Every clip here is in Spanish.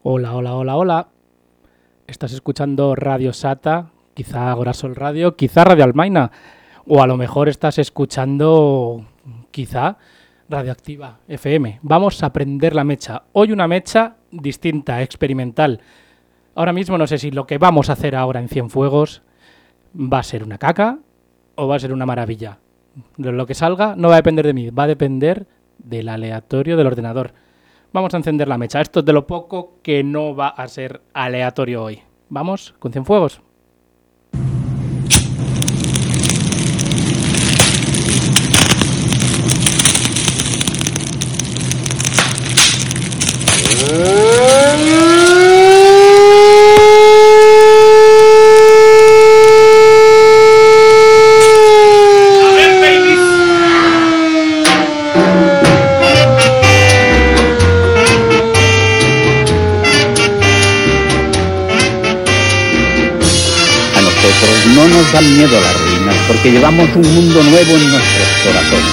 Hola, hola, hola, hola. Estás escuchando Radio Sata, quizá Agorasol Radio, quizá Radio Almaina, o a lo mejor estás escuchando, quizá, Radioactiva FM. Vamos a prender la mecha. Hoy una mecha distinta, experimental. Ahora mismo no sé si lo que vamos a hacer ahora en Cienfuegos va a ser una caca o va a ser una maravilla. Lo que salga no va a depender de mí, va a depender del aleatorio del ordenador. Vamos a encender la mecha. Esto es de lo poco que no va a ser aleatorio hoy. Vamos con Cienfuegos. No nos dan miedo las ruinas, porque llevamos un mundo nuevo en nuestros corazones.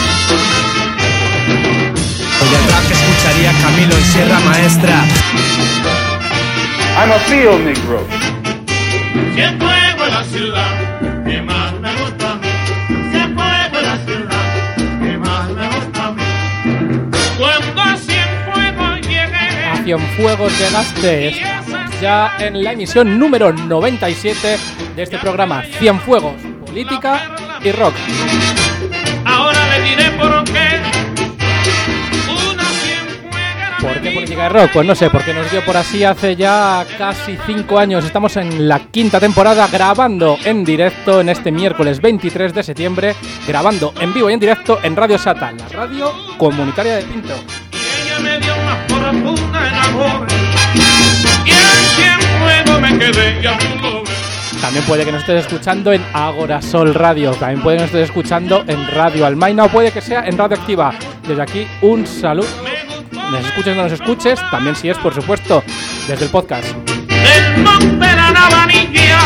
Hoy el rap que escucharía Camilo en Sierra Maestra. I'm a field negro. Cienfuegos la ciudad que más me gusta a mí. Cienfuegos la ciudad que más me gusta a mí. Cuando a Cienfuegos llegué. A Cienfuegos llegaste. Estamos ya en la emisión número 97 de este programa Cienfuegos, política y rock. Ahora le diré por qué. Una cienfuegara. ¿Por qué política y rock? Pues no sé, porque nos dio por así hace ya casi 5 años. Estamos en la 5ª temporada grabando en directo en este miércoles 23 de septiembre, grabando en vivo y en directo en Radio Sata, la radio comunitaria de Pinto. Y ella me dio más profunda en amor. Y en Cienfuegos me quedé y a tu love. También puede que nos estés escuchando en Agorasol Radio, también puede que nos estés escuchando en Radio Almaina o puede que sea en Radioactiva. Desde aquí, un saludo. Nos escuches o no nos escuches, también si es, por supuesto, desde el podcast. Del monte de la Navanilla.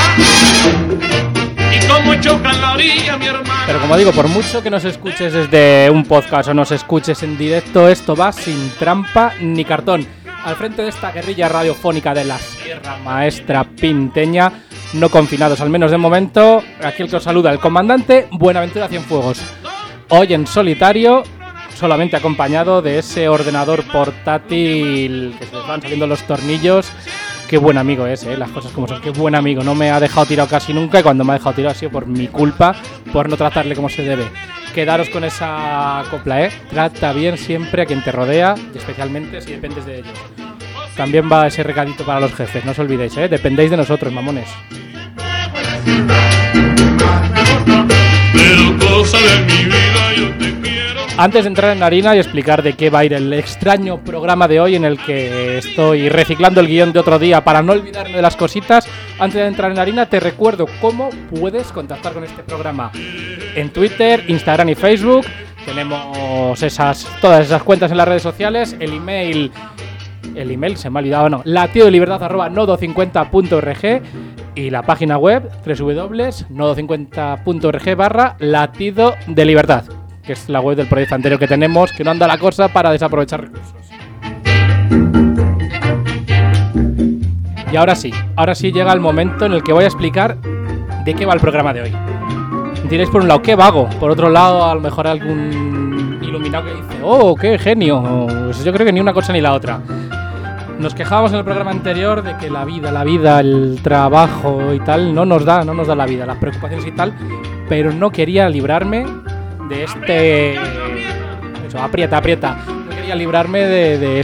Y como choca en la orilla, mi hermano. Pero como digo, por mucho que nos escuches desde un podcast o nos escuches en directo, esto va sin trampa ni cartón. Al frente de esta guerrilla radiofónica de la Sierra Maestra Pinteña, no confinados, al menos de momento, aquí el que os saluda, el comandante Buenaventura Cienfuegos. Hoy en solitario, solamente acompañado de ese ordenador portátil que se les van saliendo los tornillos. Qué buen amigo es, las cosas como son, qué buen amigo. No me ha dejado tirado casi nunca y cuando me ha dejado tirado ha sido por mi culpa, por no tratarle como se debe. Quedaros con esa copla, Trata bien siempre a quien te rodea y especialmente si dependes de ellos. También va ese recadito para los jefes, no os olvidéis, dependéis de nosotros, mamones. Pero cosa de mi vida yo te quiero. Antes de entrar en harina y explicar de qué va a ir el extraño programa de hoy en el que estoy reciclando el guión de otro día para no olvidarme de las cositas, antes de entrar en harina te recuerdo cómo puedes contactar con este programa. En Twitter, Instagram y Facebook tenemos todas esas cuentas en las redes sociales, el email se me ha olvidado, no, latidodelibertad@nodo50.org y la página web www.nodo50.org/latido de libertad, que es la web del proyecto anterior que tenemos, que no anda la cosa para desaprovechar recursos. Y ahora sí llega el momento en el que voy a explicar de qué va el programa de hoy. Diréis por un lado, qué vago, por otro lado a lo mejor algún iluminado que dice, oh, qué genio. Pues yo creo que ni una cosa ni la otra. Nos quejábamos en el programa anterior de que la vida, el trabajo y tal no nos da la vida, las preocupaciones y tal, pero no quería librarme de este... Eso, aprieta. No quería librarme de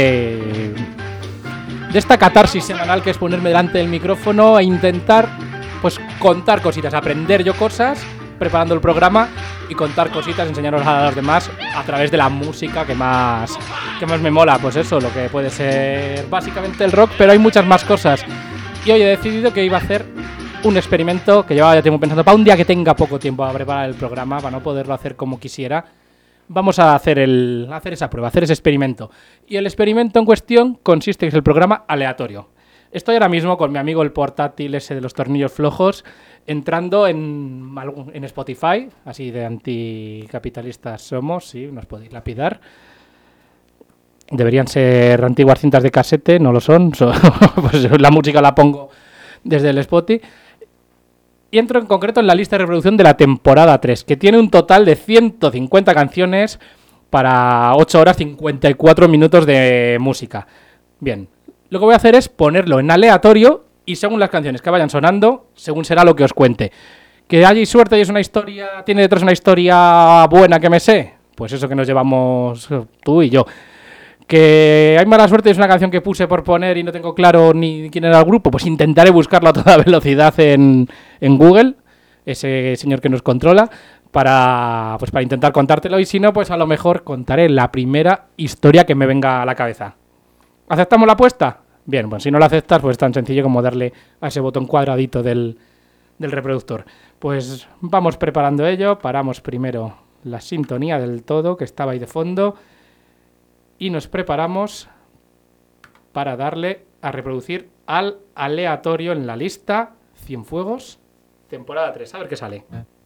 esta catarsis semanal que es ponerme delante del micrófono e intentar, pues, contar cositas, aprender yo cosas preparando el programa y contar cositas, enseñaros a los demás a través de la música que más me mola, pues eso, lo que puede ser básicamente el rock, pero hay muchas más cosas. Y hoy he decidido que iba a hacer un experimento que llevaba ya tiempo pensando, para un día que tenga poco tiempo a preparar el programa, para no poderlo hacer como quisiera. Vamos a hacer esa prueba, hacer ese experimento. Y el experimento en cuestión consiste en que es el programa aleatorio. Estoy ahora mismo con mi amigo el portátil ese de los tornillos flojos, entrando en Spotify, así de anticapitalistas somos, sí, nos podéis lapidar. deberían ser antiguas cintas de casete, no lo son, pues la música la pongo desde el Spotify. Y entro en concreto en la lista de reproducción de la temporada 3, que tiene un total de 150 canciones para 8 horas 54 minutos de música. Bien, lo que voy a hacer es ponerlo en aleatorio y según las canciones que vayan sonando, según será lo que os cuente. Que hay suerte y es una historia, tiene detrás una historia buena que me sé, pues eso que nos llevamos tú y yo. Que hay mala suerte y es una canción que puse por poner y no tengo claro ni quién era el grupo, pues intentaré buscarlo a toda velocidad en Google, ese señor que nos controla, para intentar contártelo, y si no, pues a lo mejor contaré la primera historia que me venga a la cabeza. ¿Aceptamos la apuesta? Bien, pues si no la aceptas, pues es tan sencillo como darle a ese botón cuadradito del reproductor. Pues vamos preparando ello, paramos primero la sintonía del todo, que estaba ahí de fondo, y nos preparamos para darle a reproducir al aleatorio en la lista Cienfuegos, temporada 3. A ver qué sale.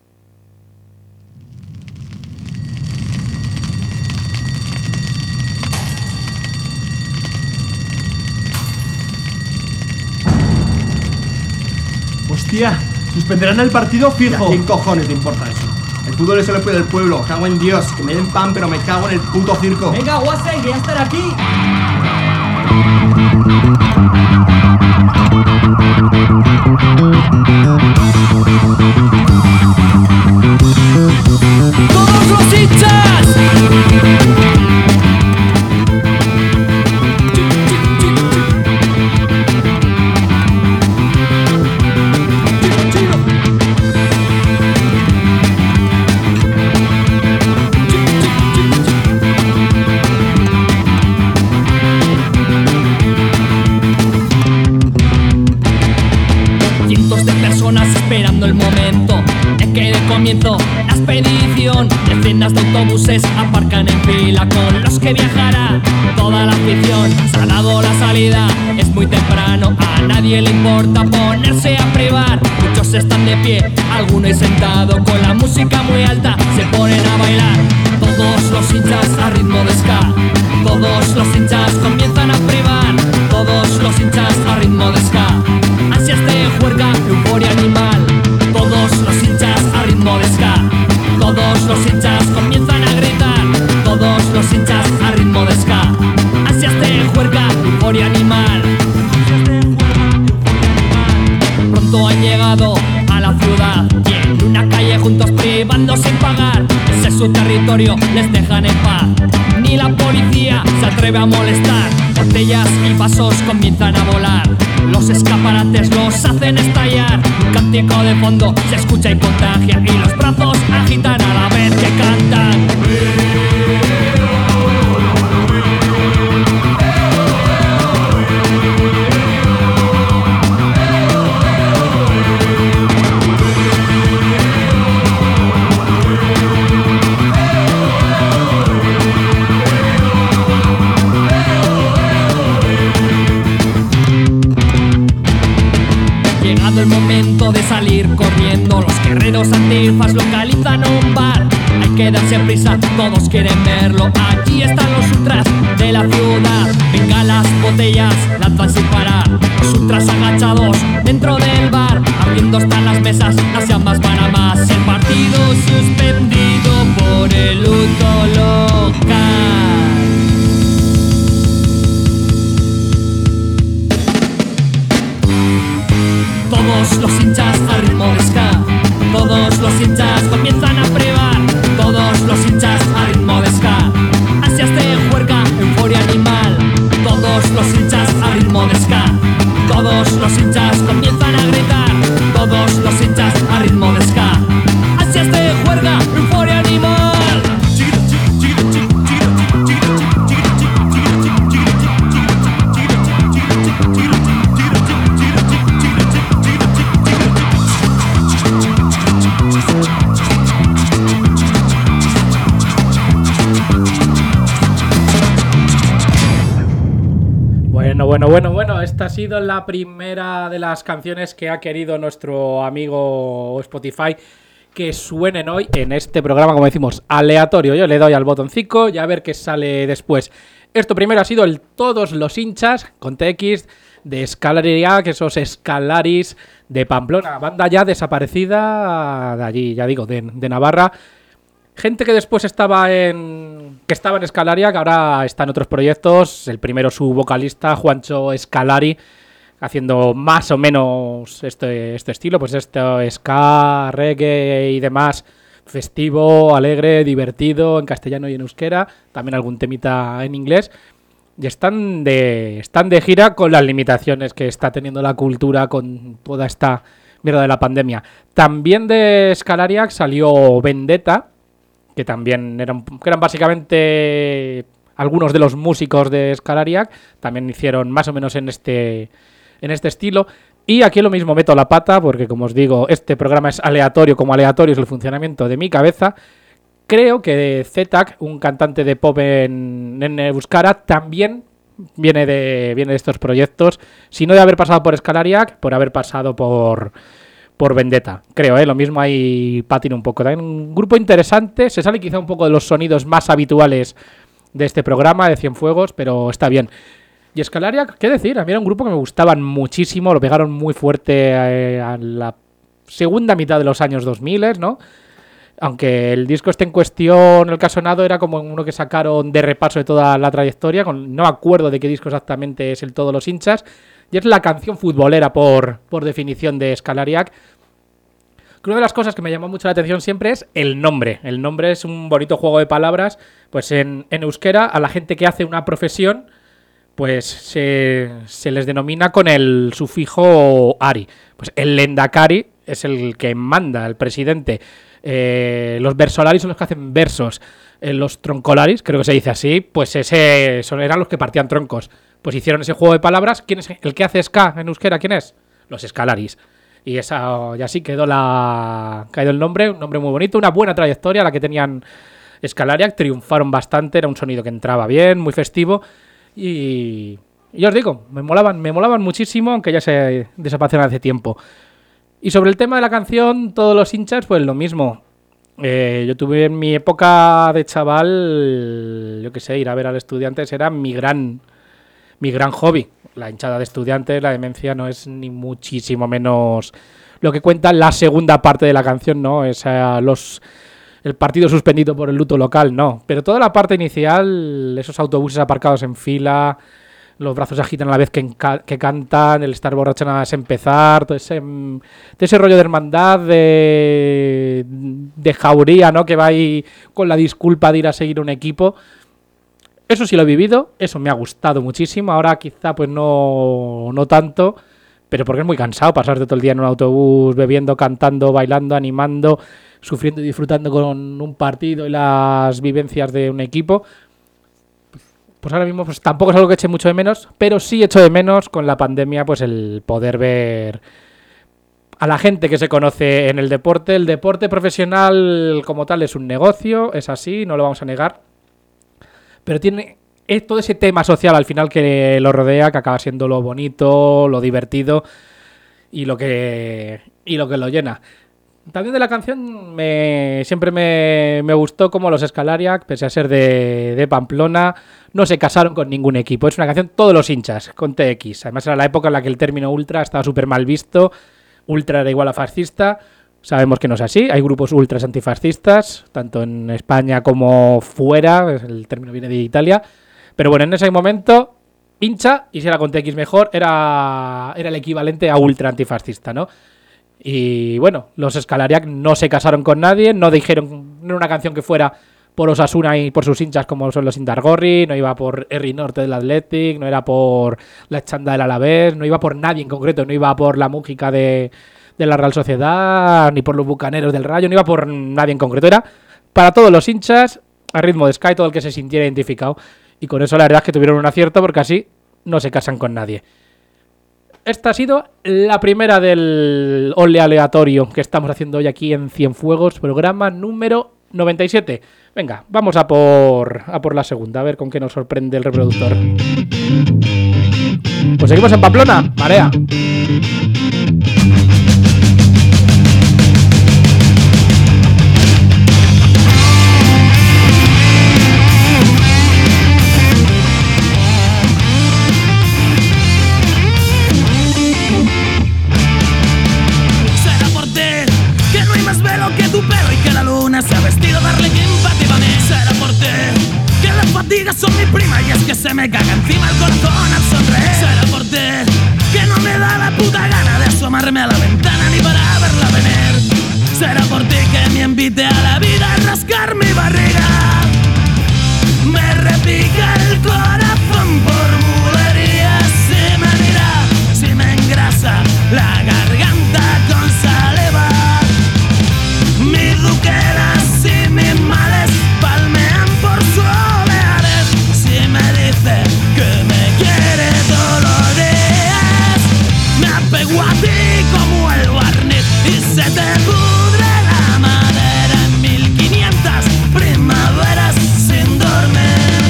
Hostia, suspenderán el partido fijo. ¿Qué cojones te importa eso? El fútbol es el apoyo del pueblo, cago en Dios, que me den pan, pero me cago en el puto circo. Venga, Guasay, voy a estar aquí. ¡Todos los hinchas! Esperando el momento en que dé comienzo la expedición. Decenas de autobuses aparcan en fila con los que viajará toda la afición. Se ha dado la salida, es muy temprano, a nadie le importa ponerse a privar. Muchos están de pie, algunos sentados, con la música muy alta se ponen a bailar. Todos los hinchas a ritmo de ska, todos los hinchas comienzan a privar. Todos los hinchas a ritmo de ska, ansias de juerga, euforia animal. Todos los hinchas a ritmo de ska, todos los hinchas comienzan a gritar. Todos los hinchas a ritmo de ska, ansias de juerga, euforia animal. Pronto han llegado a la ciudad y en una calle juntos privando sin pagar. Ese es su territorio, les dejan en paz. Ni la policía se atreve a molestar. Botellas y vasos comienzan a volar. Los escaparates los hacen estallar. Un cántico de fondo se escucha y contagia, y los brazos agitan a la vez que cantan. Llegado el momento de salir corriendo, los guerreros antifas localizan un bar. Hay que darse prisa, todos quieren verlo. Allí están los ultras de la ciudad. Venga las botellas, lanzan sin parar. Los ultras agachados dentro del bar. Abriendo están las mesas, las llamas van a más. El partido suspendido por el luto local. Todos los hinchas a ritmo de ska, todos los hinchas comienzan a privar. Todos los hinchas a ritmo de ska, ansias de juerga, euforia animal. Todos los hinchas a ritmo de ska, todos los hinchas comienzan a gritar. Todos los hinchas a ritmo de ska, ansias de juerga, euforia animal. Bueno, esta ha sido la primera de las canciones que ha querido nuestro amigo Spotify que suenen hoy en este programa, como decimos, aleatorio. Yo le doy al botoncito y a ver qué sale después. Esto primero ha sido el Todos los hinchas, con TX, de Scalariac, esos Scalaris de Pamplona, banda ya desaparecida de allí, ya digo, de Navarra. Gente que después estaba en Scalariac, ahora está en otros proyectos. El primero, su vocalista, Juancho Scalari, haciendo más o menos este estilo, pues ska, reggae y demás, festivo, alegre, divertido, en castellano y en euskera, también algún temita en inglés. Y están de gira con las limitaciones que está teniendo la cultura con toda esta mierda de la pandemia. También de Scalariac salió Vendetta, que también eran básicamente algunos de los músicos de Scalariac, también hicieron más o menos en este estilo. Y aquí lo mismo meto la pata, porque como os digo, este programa es aleatorio, como aleatorio es el funcionamiento de mi cabeza. Creo que Zetak, un cantante de pop en euskara, también viene de estos proyectos, si no de haber pasado por Scalariac, por haber pasado por Vendetta. Creo, lo mismo ahí patina un poco. También un grupo interesante, se sale quizá un poco de los sonidos más habituales de este programa de Cienfuegos, pero está bien. Y Scalariac, ¿qué decir? A mí era un grupo que me gustaban muchísimo, lo pegaron muy fuerte a la segunda mitad de los años 2000, ¿no? Aunque el disco en cuestión, el que ha sonado, era como uno que sacaron de repaso de toda la trayectoria, no me acuerdo de qué disco exactamente es el Todos los hinchas, y es la canción futbolera por definición de Scalariac. Una de las cosas que me llamó mucho la atención siempre es el nombre. El nombre es un bonito juego de palabras, pues en euskera a la gente que hace una profesión pues se les denomina con el sufijo ari. Pues el lendakari es el que manda, el presidente. Los versolaris son los que hacen versos. Los troncolaris, creo que se dice así, pues eran los que partían troncos. Pues hicieron ese juego de palabras. ¿Quién es el que hace ska en euskera? ¿Quién es? Los Scalaris. Y así quedó el nombre, un nombre muy bonito, una buena trayectoria la que tenían Scalariac, triunfaron bastante, era un sonido que entraba bien, muy festivo. Y os digo, me molaban muchísimo, aunque ya se desaparecieron hace tiempo. Y sobre el tema de la canción, Todos los hinchas, pues lo mismo. Yo tuve en mi época de chaval, yo qué sé, ir a ver al Estudiantes era mi gran hobby. La hinchada de Estudiantes, la demencia, no es ni muchísimo menos lo que cuenta la segunda parte de la canción, ¿no? El partido suspendido por el luto local, no. Pero toda la parte inicial, esos autobuses aparcados en fila, los brazos se agitan a la vez que cantan, el estar borracho nada más empezar, todo ese rollo de hermandad, de jauría, ¿no? Que va ahí con la disculpa de ir a seguir un equipo. Eso sí lo he vivido, eso me ha gustado muchísimo. Ahora quizá pues no tanto, pero porque es muy cansado pasarte todo el día en un autobús bebiendo, cantando, bailando, animando, sufriendo y disfrutando con un partido y las vivencias de un equipo. Pues ahora mismo pues tampoco es algo que eche mucho de menos, pero sí echo de menos con la pandemia pues el poder ver a la gente que se conoce en el deporte. El deporte profesional como tal es un negocio, es así, no lo vamos a negar, pero tiene todo ese tema social al final que lo rodea, que acaba siendo lo bonito, lo divertido y lo que lo llena. También de la canción siempre me gustó como los Scalariac, pese a ser de Pamplona, no se casaron con ningún equipo. Es una canción Todos los hinchas, con TX. Además era la época en la que el término ultra estaba súper mal visto. Ultra era igual a fascista. Sabemos que no es así. Hay grupos ultras antifascistas, tanto en España como fuera. El término viene de Italia. Pero bueno, en ese momento, hincha, y si era con TX mejor, era el equivalente a ultra antifascista, ¿no? Y bueno, los Scalariac no se casaron con nadie, no dijeron, no era una canción que fuera por Osasuna y por sus hinchas como son los Indargorri, no iba por Herri Norte del Athletic, no era por la Echanda del Alavés, no iba por nadie en concreto, no iba por la Mújica de la Real Sociedad, ni por los Bucaneros del Rayo, no iba por nadie en concreto, era para todos los hinchas, a ritmo de ska, todo el que se sintiera identificado. Y con eso la verdad es que tuvieron un acierto porque así no se casan con nadie. Esta ha sido la primera del Ole Aleatorio que estamos haciendo hoy aquí en Cienfuegos, programa número 97. Venga, vamos a por la segunda, a ver con qué nos sorprende el reproductor. Pues seguimos en Pamplona, Marea. se me caga encima el corazón al sonreír. Será por ti que no me da la puta gana de asomarme a la ventana ni para verla venir. Será por ti que me invite a la vida a rascar mi barriga. Me repica el corazón por bulerías. Si me mira, si me engrasa la garganta con saliva. Mis duqueras y mis males palmean por soleares. Si me dice que me quiere todos los días, me apego a ti como el barniz y se te pudre la madera en 1500 primaveras sin dormir.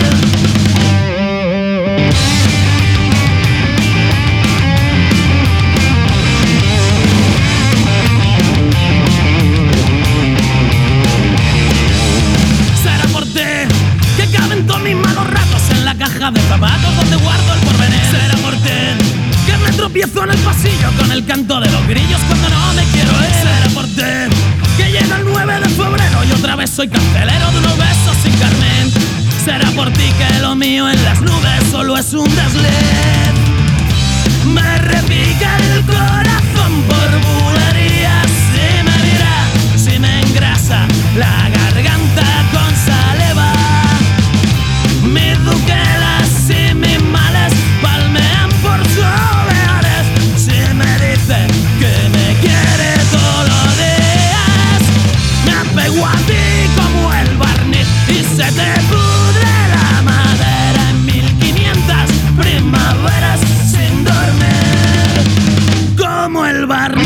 Será por ti que caben todos mis malos ratos en la caja de zapatos donde guardo el porvenir. Será por ti que me tropiezo en el pasillo con el canto de los grillos cuando no me quiero ir. Será por ti que llega el 9 de febrero y otra vez soy carcelero de unos besos sin carmen. Será por ti que lo mío en las nubes solo es un desliz. Me repica el corazón por bulerías. Si me mira, si me engrasa la garganta con saliva. Mis duquelas y mis males palmean por soleares. Si me dice que me quiere todos los días, me apego a ti como el barniz y se te pudre la madera en 1500 primaveras sin dormir. Como el barniz.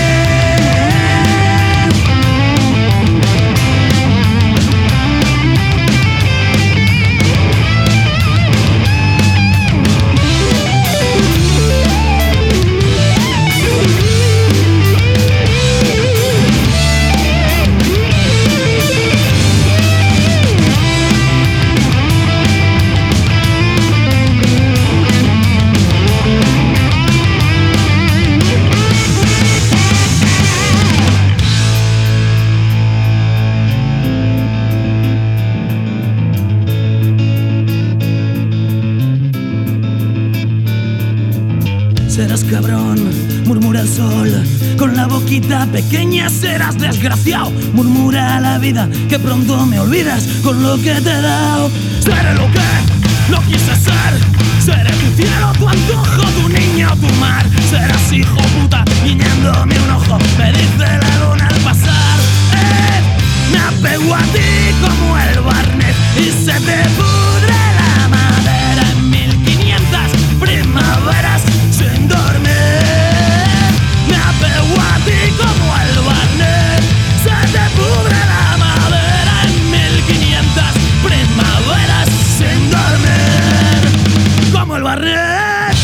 Serás cabrón, murmura el sol, con la boquita pequeña serás desgraciado. Murmura la vida, que pronto me olvidas con lo que te he dado. Seré lo que no quise ser, seré tu cielo, tu antojo, tu niño, tu mar. Serás hijo puta, guiñándome un ojo, me dice la luna al pasar. Me apego a ti como el barniz y se te pudre la madera en 1500 primaveras sin dormir. Me apego a ti como el barniz, se te pudre la madera en 1500 primaveras sin dormir. Como el barniz.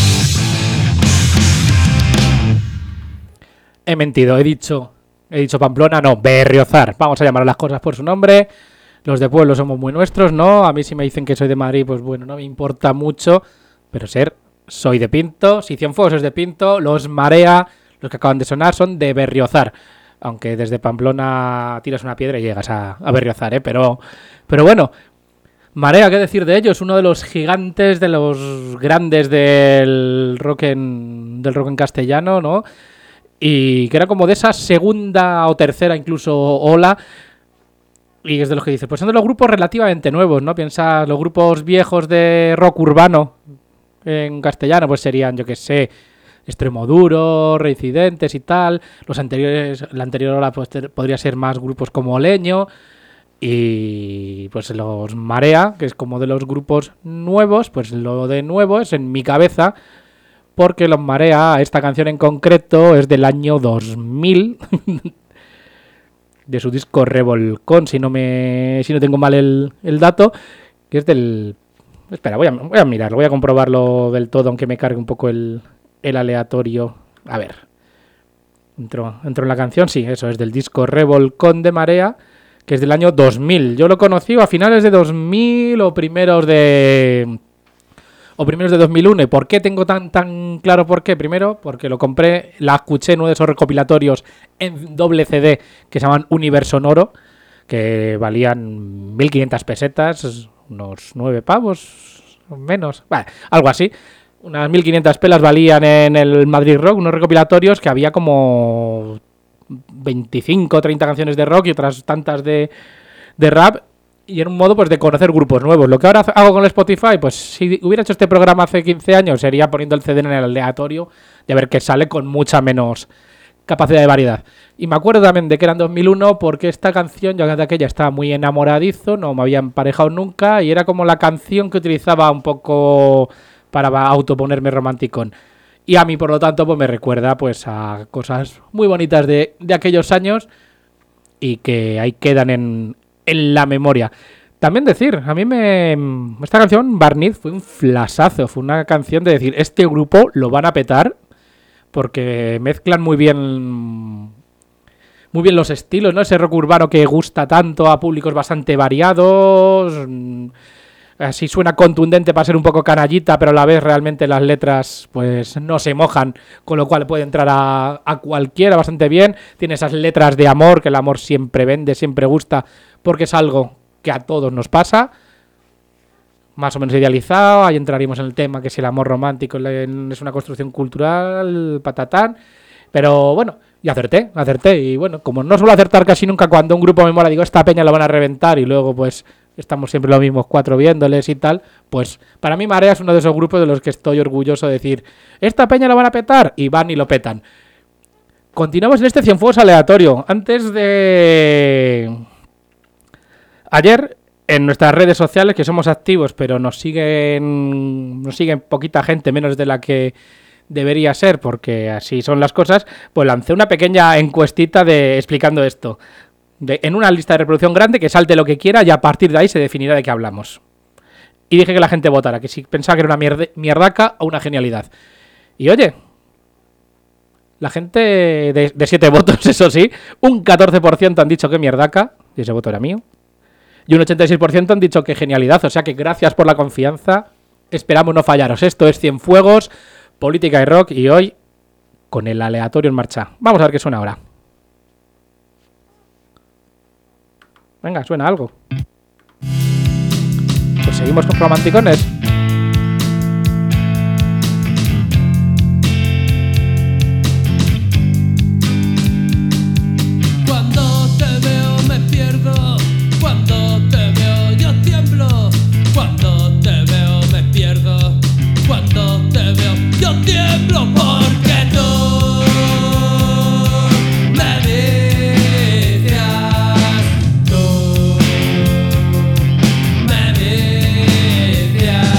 He mentido, he dicho Pamplona, no, Berriozar. Vamos a llamar a las cosas por su nombre. Los de pueblo somos muy nuestros, ¿no? A mí si me dicen que soy de Madrid, pues bueno, no me importa mucho. Pero soy de Pinto, si Cienfuegos es de Pinto, los Marea, los que acaban de sonar, son de Berriozar. Aunque desde Pamplona tiras una piedra y llegas a Berriozar, ¿eh? Pero bueno, Marea, ¿qué decir de ellos? Uno de los gigantes, de los grandes del rock en castellano, ¿no? Y que era como de esa segunda o tercera incluso ola. Y es de los que dices, pues son de los grupos relativamente nuevos, ¿no? Piensas, los grupos viejos de rock urbano en castellano, pues serían, yo que sé, Extremoduro, Reincidentes y tal. La anterior ola pues podría ser más grupos como Leño. Y pues los Marea, que es como de los grupos nuevos, pues lo de nuevo es en mi cabeza, porque los Marea, esta canción en concreto, es del año 2000, de su disco Revolcón, si no tengo mal el dato, que es del... Espera, voy a mirarlo, voy a comprobarlo del todo, aunque me cargue un poco el aleatorio. A ver, entro en la canción, sí, eso es del disco Revolcón de Marea, que es del año 2000. Yo lo conocí a finales de 2000 o primeros de 2001. ¿Y por qué tengo tan claro por qué? Primero, porque lo compré, la escuché en uno de esos recopilatorios en doble CD que se llaman Universo Sonoro, que valían 1.500 pesetas, unos 9 pavos menos, bueno, algo así. Unas 1.500 pelas valían en el Madrid Rock, unos recopilatorios que había como 25 o 30 canciones de rock y otras tantas de rap. Y era un modo pues de conocer grupos nuevos. Lo que ahora hago con el Spotify, pues si hubiera hecho este programa hace 15 años, sería poniendo el CD en el aleatorio y a ver qué sale con mucha menos capacidad de variedad. Y me acuerdo también de que era en 2001 porque esta canción, yo de aquella estaba muy enamoradizo, no me había emparejado nunca y era como la canción que utilizaba un poco para autoponerme romanticón. Y a mí, por lo tanto, pues me recuerda pues a cosas muy bonitas de aquellos años y que ahí quedan en la memoria. También decir, a mí esta canción, Barniz, fue un flashazo, fue una canción de decir, este grupo lo van a petar porque mezclan muy bien los estilos, ¿no? Ese rock urbano que gusta tanto a públicos bastante variados, así suena contundente para ser un poco canallita, pero a la vez realmente las letras pues no se mojan, con lo cual puede entrar a cualquiera bastante bien. Tiene esas letras de amor, que el amor siempre vende, siempre gusta, porque es algo que a todos nos pasa, más o menos idealizado. Ahí entraríamos en el tema que si el amor romántico es una construcción cultural, patatán, pero bueno, y acerté, y bueno, como no suelo acertar casi nunca cuando un grupo me mola, digo, esta peña la van a reventar y luego pues estamos siempre los mismos 4 viéndoles y tal, pues para mí Marea es uno de esos grupos de los que estoy orgulloso de decir, esta peña la van a petar, y van y lo petan. Continuamos en este Cienfuegos aleatorio. Antes de... Ayer, en nuestras redes sociales, que somos activos, pero nos siguen poquita gente, menos de la que debería ser, porque así son las cosas, pues lancé una pequeña encuestita explicando esto. En una lista de reproducción grande, que salte lo que quiera y a partir de ahí se definirá de qué hablamos. Y dije que la gente votara, que si pensaba que era una mierdaca o una genialidad. Y oye, la gente de 7 votos, eso sí, un 14% han dicho que mierdaca, y ese voto era mío, y un 86% han dicho que genialidad. O sea que gracias por la confianza, esperamos no fallaros. Esto es Cienfuegos, política y rock, y hoy con el aleatorio en marcha. Vamos a ver qué suena ahora. Venga, suena algo. Pues seguimos con romanticones. Cuando te veo me pierdo, cuando te veo yo tiemblo, cuando te veo me pierdo, cuando te veo yo tiemblo, porque tú me vicias, tú me vicias.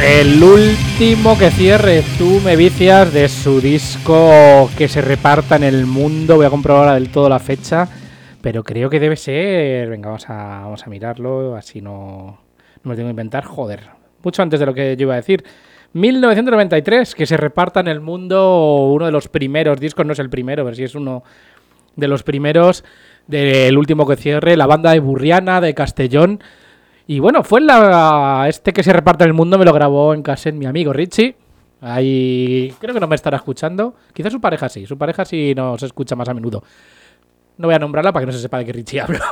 El último que cierre, Tú me vicias, de su disco Que se reparta en el mundo. Voy a comprobar ahora del todo la fecha, pero creo que debe ser... Venga, vamos a mirarlo, así no me lo tengo que inventar. Joder, mucho antes de lo que yo iba a decir. 1993, Que se reparta en el mundo, uno de los primeros discos, no es el primero, pero sí es uno de los primeros del último que cierre, la banda de Burriana, de Castellón. Y bueno, fue Que se reparte en el mundo, me lo grabó en cassette mi amigo Richie. Ahí creo que no me estará escuchando. Quizás su pareja sí nos escucha más a menudo. No voy a nombrarla para que no se sepa de qué Richie hablo.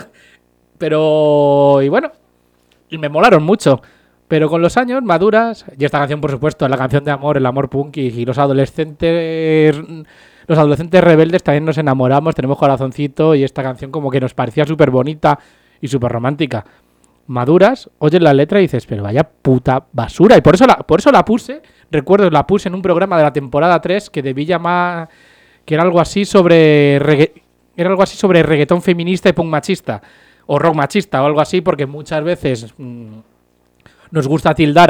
Pero, y bueno, y me molaron mucho. Pero con los años, maduras, y esta canción, por supuesto, la canción de amor, el amor punk, y los adolescentes rebeldes también nos enamoramos, tenemos corazoncito, y esta canción como que nos parecía súper bonita y súper romántica. Maduras, oyes la letra y dices, pero vaya puta basura. Y por eso la puse, recuerdo, la puse en un programa de la temporada 3 que debí llamar, que era algo así sobre reggaetón feminista y punk machista, o rock machista, o algo así, porque muchas veces nos gusta tildar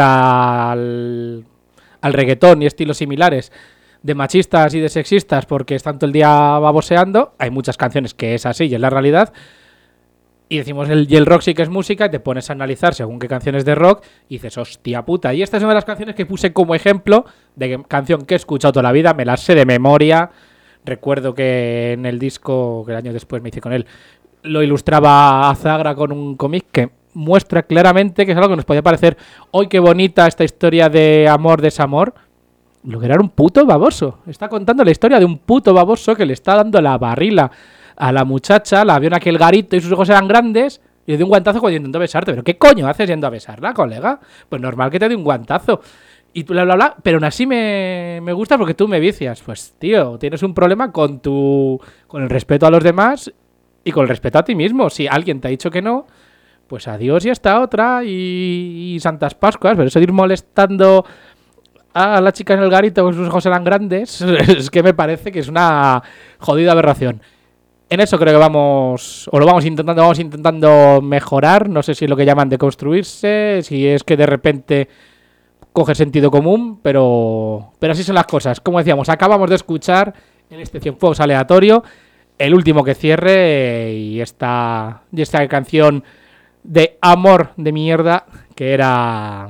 al reggaetón y estilos similares de machistas y de sexistas porque están todo el día baboseando. Hay muchas canciones que es así y es la realidad. Y decimos, y el rock sí que es música, y te pones a analizar según qué canciones de rock y dices, hostia puta. Y esta es una de las canciones que puse como ejemplo de canción que he escuchado toda la vida, me la sé de memoria. Recuerdo que en el disco, que el año después me hice con él, lo ilustraba Azagra con un cómic que muestra claramente que es algo que nos podía parecer, hoy qué bonita esta historia de amor, desamor. Lo que era un puto baboso. Está contando la historia de un puto baboso que le está dando la barrila a la muchacha, la vio en aquel garito y sus ojos eran grandes, y le dio un guantazo cuando intentó besarte. ¿Pero qué coño haces yendo a besarla, colega? Pues normal que te dé un guantazo. Y bla, bla, bla. Pero aún así me gusta porque tú me vicias. Pues, tío, tienes un problema con el respeto a los demás y con el respeto a ti mismo. Si alguien te ha dicho que no, pues adiós y hasta otra y Santas Pascuas. Pero eso de ir molestando a la chica en el garito con sus ojos eran grandes, es que me parece que es una jodida aberración. En eso creo que vamos intentando mejorar. No sé si es lo que llaman deconstruirse, si es que de repente coge sentido común, pero así son las cosas. Como decíamos, acabamos de escuchar en este Cienfuegos aleatorio el último que cierre y esta canción de amor de mierda que era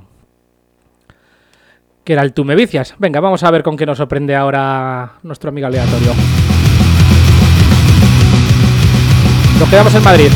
el Tú me vicias. Venga, vamos a ver con qué nos sorprende ahora nuestro amigo aleatorio. Nos quedamos en Madrid.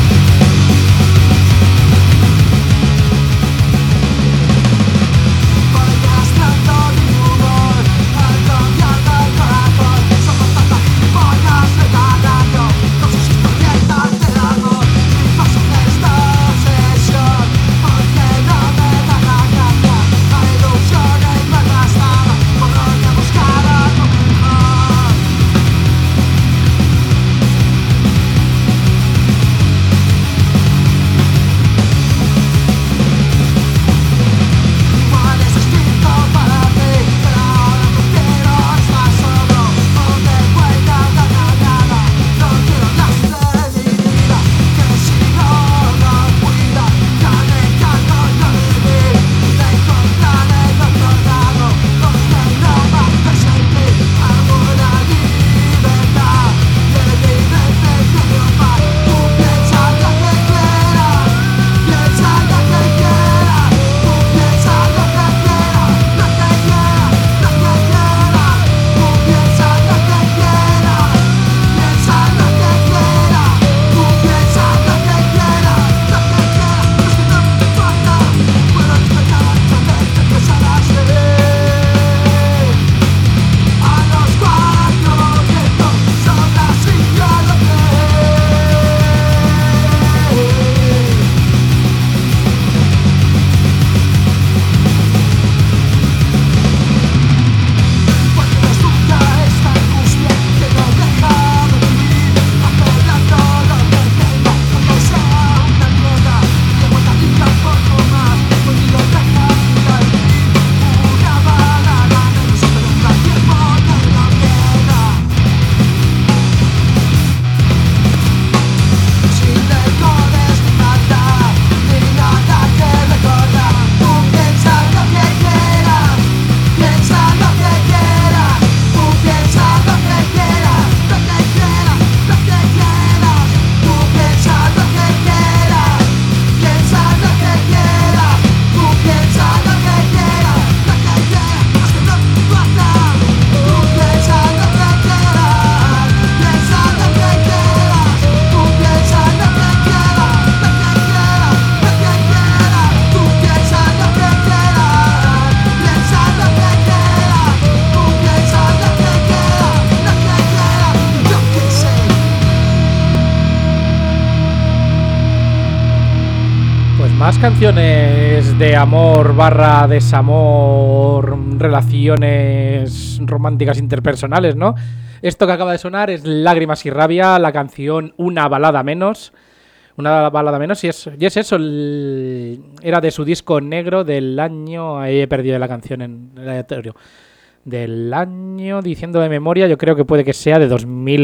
canciones de amor / desamor, relaciones románticas interpersonales, ¿no? Esto que acaba de sonar es Lágrimas y Rabia, la canción Una balada menos. Una balada menos, y es eso, era de su disco negro del año, ahí he perdido la canción en el aleatorio, del año, diciendo de memoria, yo creo que puede que sea de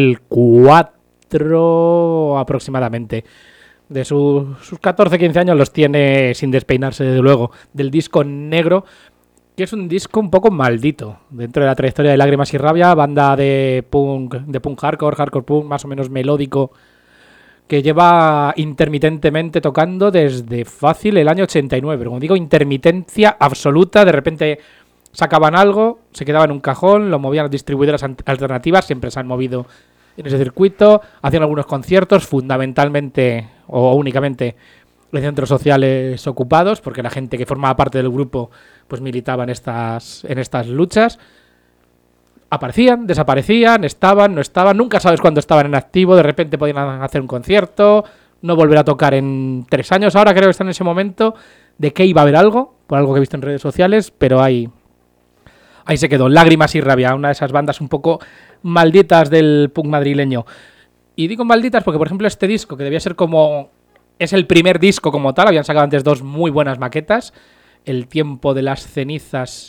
2004 aproximadamente. De sus 14-15 años los tiene sin despeinarse, desde luego, del disco negro, que es un disco un poco maldito dentro de la trayectoria de Lágrimas y Rabia, banda de punk hardcore punk, más o menos melódico, que lleva intermitentemente tocando desde fácil el año 89, pero como digo, intermitencia absoluta. De repente sacaban algo, se quedaba en un cajón, lo movían las distribuidoras alternativas, siempre se han movido en ese circuito, hacían algunos conciertos, fundamentalmente o únicamente en centros sociales ocupados, porque la gente que formaba parte del grupo pues militaba en estas luchas. Aparecían, desaparecían, estaban, no estaban, nunca sabes cuándo estaban en activo, de repente podían hacer un concierto, no volver a tocar en 3 años. Ahora creo que están en ese momento de que iba a haber algo, por algo que he visto en redes sociales, pero ahí se quedó. Lágrimas y Rabia, una de esas bandas un poco malditas del punk madrileño. Y digo malditas porque, por ejemplo, este disco, que debía ser como... es el primer disco como tal, habían sacado antes 2 muy buenas maquetas, El tiempo de las cenizas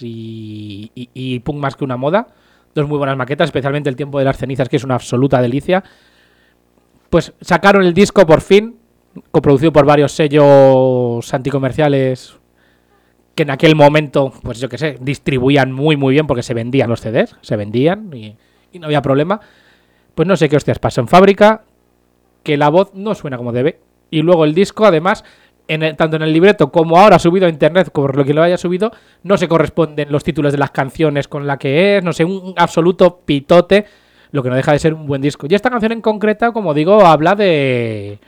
y Punk más que una moda. 2 muy buenas maquetas, especialmente El tiempo de las cenizas, que es una absoluta delicia. Pues sacaron el disco por fin, coproducido por varios sellos anticomerciales que en aquel momento, pues yo qué sé, distribuían muy bien porque se vendían los CDs, se vendían y no había problema. Pues no sé qué hostias pasó en fábrica, que la voz no suena como debe. Y luego el disco, además, tanto en el libreto como ahora subido a internet, por lo que lo haya subido, no se corresponden los títulos de las canciones con la que es, no sé, un absoluto pitote, lo que no deja de ser un buen disco. Y esta canción en concreto, como digo, habla de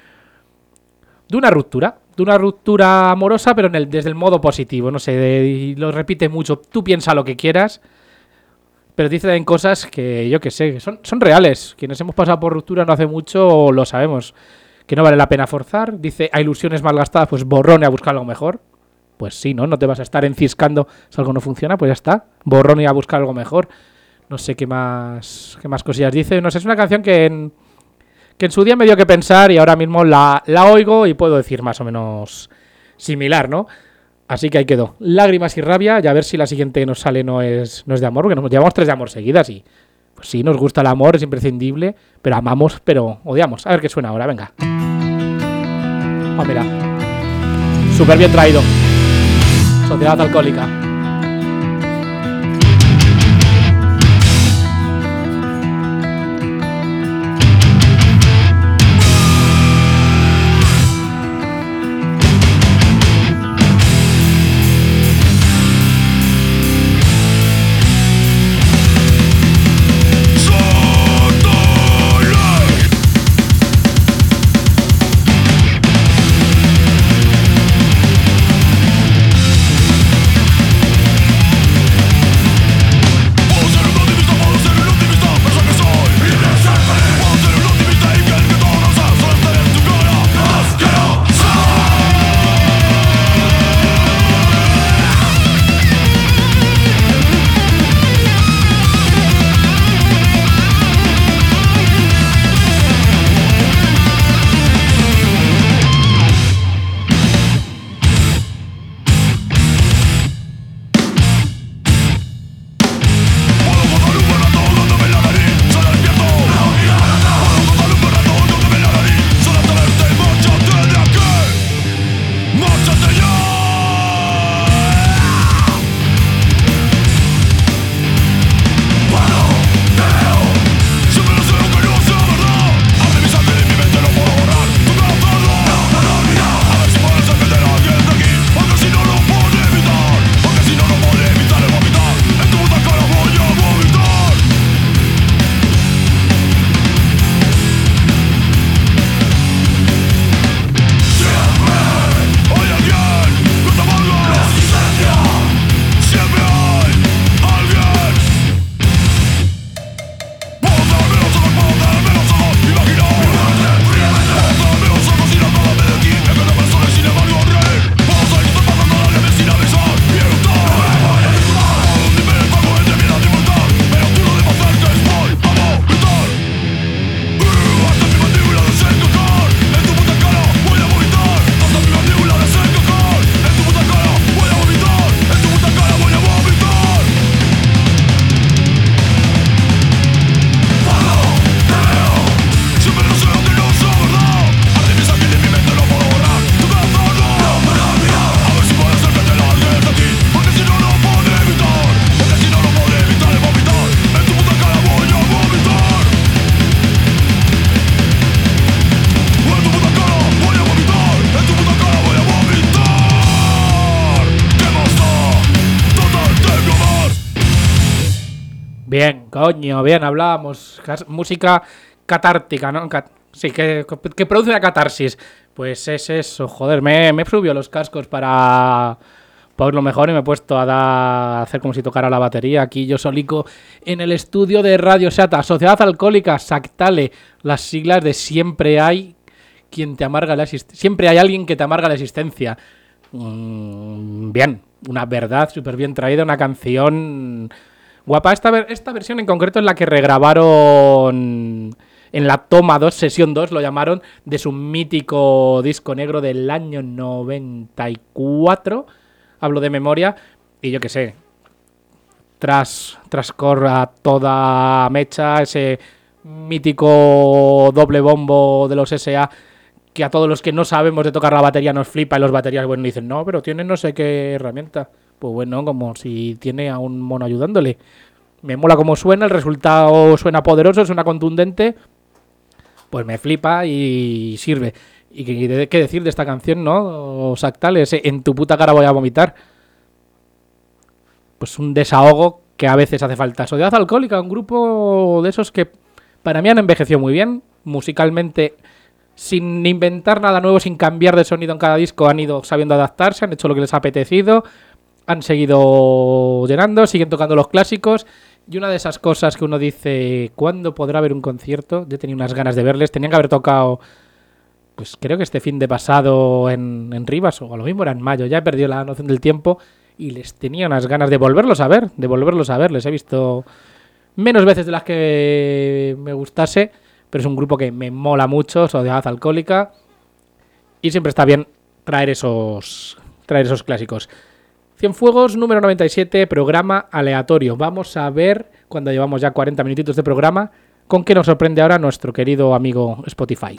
una ruptura amorosa, pero desde el modo positivo, no sé, y lo repite mucho. Tú piensa lo que quieras, pero dice también cosas que yo que sé, son reales. Quienes hemos pasado por ruptura no hace mucho lo sabemos, que no vale la pena forzar. Dice, a ilusiones malgastadas, pues borrón y a buscar algo mejor. Pues sí, ¿no? No te vas a estar enciscando si algo no funciona, pues ya está. Borrón y a buscar algo mejor. No sé qué más cosillas dice. No sé, es una canción que en su día me dio que pensar y ahora mismo la oigo y puedo decir más o menos similar, ¿no? Así que ahí quedó. Lágrimas y Rabia, y a ver si la siguiente que nos sale no es de amor, porque nos llevamos 3 de amor seguidas y pues sí, nos gusta el amor, es imprescindible, pero amamos, pero odiamos. A ver qué suena ahora, venga. Oh, mira. Súper bien traído. Sociedad Alcohólica. Bien, coño, bien, hablábamos. Música catártica, ¿no? Sí, que produce la catarsis. Pues es eso, joder, me he subido los cascos para oírlo mejor y me he puesto a hacer como si tocara la batería. Aquí yo solico en el estudio de Radio Sata, Sociedad Alcohólica Sactale, las siglas de siempre hay quien te amarga la existencia. Siempre hay alguien que te amarga la existencia. Bien, una verdad súper bien traída, una canción guapa. Esta versión en concreto es la que regrabaron en la toma 2, sesión 2, lo llamaron, de su mítico disco negro del año 94. Hablo de memoria. Y yo qué sé, transcorra toda mecha ese mítico doble bombo de los S.A., que a todos los que no sabemos de tocar la batería nos flipa, y los baterías, bueno, dicen, no, pero tiene no sé qué herramienta. Pues bueno, como si tiene a un mono ayudándole. Me mola cómo suena, el resultado suena poderoso, suena contundente, pues me flipa y sirve. Y qué decir de esta canción, ¿no? Sactale, ese en tu puta cara voy a vomitar. Pues un desahogo que a veces hace falta. Sociedad Alcohólica, un grupo de esos que para mí han envejecido muy bien, musicalmente, sin inventar nada nuevo, sin cambiar de sonido en cada disco, han ido sabiendo adaptarse, han hecho lo que les ha apetecido, han seguido llenando, siguen tocando los clásicos. Y una de esas cosas que uno dice, ¿cuándo podrá haber un concierto? Yo tenía unas ganas de verles, tenían que haber tocado, pues creo que este fin de pasado en Rivas, o a lo mismo era en mayo, ya he perdido la noción del tiempo, y les tenía unas ganas de volverlos a ver, les he visto menos veces de las que me gustase, pero es un grupo que me mola mucho, Sociedad Alcohólica, y siempre está bien traer esos clásicos. Cienfuegos número 97, programa aleatorio. Vamos a ver, cuando llevamos ya 40 minutitos de programa, con qué nos sorprende ahora nuestro querido amigo Spotify.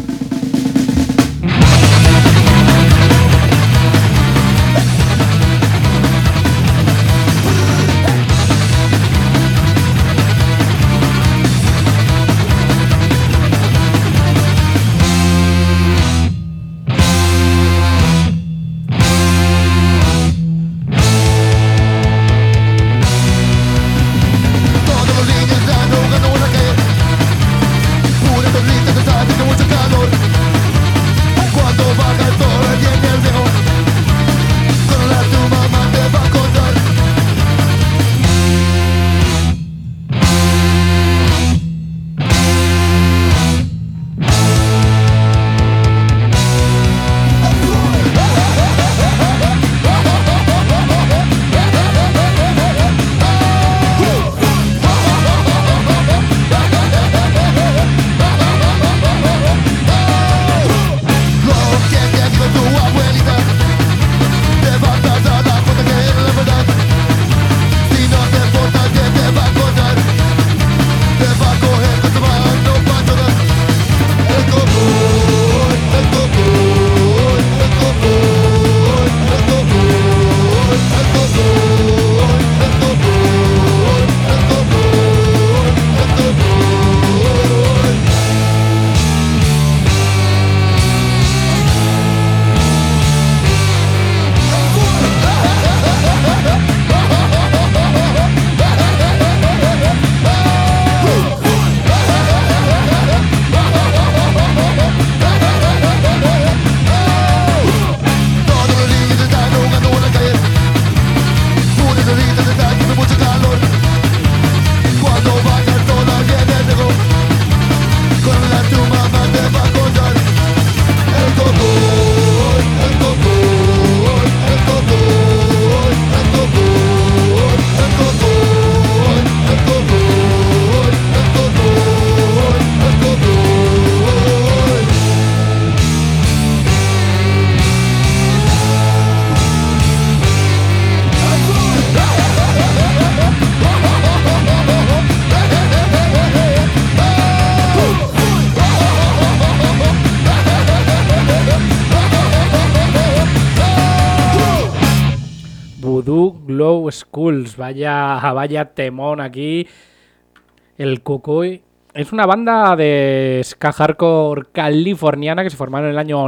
Glow Skulls, vaya temón aquí. El Cucuy es una banda de ska hardcore californiana que se formaron en el año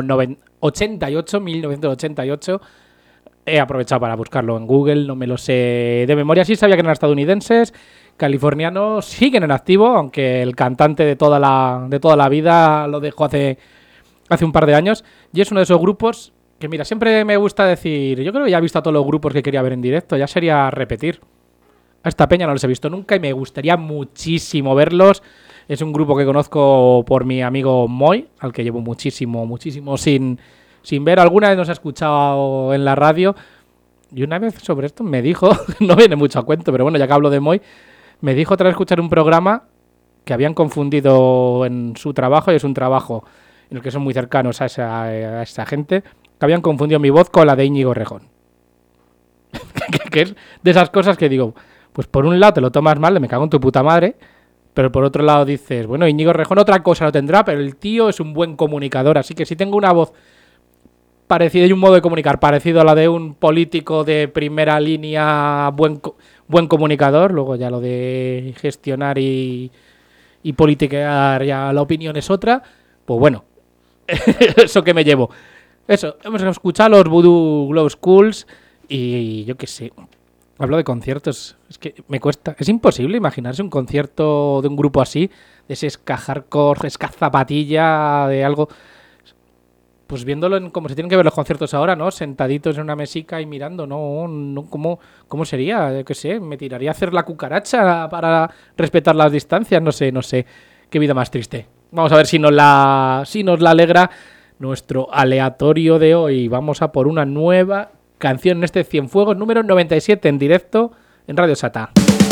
1988. He aprovechado para buscarlo en Google, no me lo sé de memoria. Sí sabía que eran estadounidenses, californianos siguen en activo, aunque el cantante de toda la vida lo dejó hace un par de años. Y es uno de esos grupos que, mira, siempre me gusta decir, yo creo que ya he visto a todos los grupos que quería ver en directo, ya sería repetir. A esta peña no los he visto nunca y me gustaría muchísimo verlos. Es un grupo que conozco por mi amigo Moy, al que llevo muchísimo sin ver. Alguna vez nos ha escuchado en la radio y una vez sobre esto me dijo, no viene mucho a cuento, pero bueno, ya que hablo de Moy, me dijo tras escuchar un programa que habían confundido en su trabajo, y es un trabajo en el que son muy cercanos a esa gente, que habían confundido mi voz con la de Íñigo Errejón. que es de esas cosas que digo, pues por un lado te lo tomas mal, me cago en tu puta madre, pero por otro lado dices, bueno, Íñigo Errejón otra cosa no tendrá, pero el tío es un buen comunicador, así que si tengo una voz parecida y un modo de comunicar parecido a la de un político de primera línea, buen comunicador, luego ya lo de gestionar y politiquear, ya la opinión es otra, pues bueno, eso que me llevo. Eso, hemos escuchado los Voodoo Glow Skulls y yo qué sé, hablo de conciertos, es que me cuesta, es imposible imaginarse un concierto de un grupo así, de ese ska hardcore, ska zapatilla, de algo, pues viéndolo como se tienen que ver los conciertos ahora, ¿no? Sentaditos en una mesica y mirando, no, ¿cómo sería? Yo qué sé, me tiraría a hacer la cucaracha para respetar las distancias, no sé, qué vida más triste. Vamos a ver si nos la alegra nuestro aleatorio de hoy. Vamos a por una nueva canción en este Cienfuegos número 97 en directo en Radio Sata.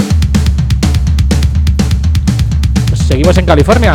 Pues seguimos en California.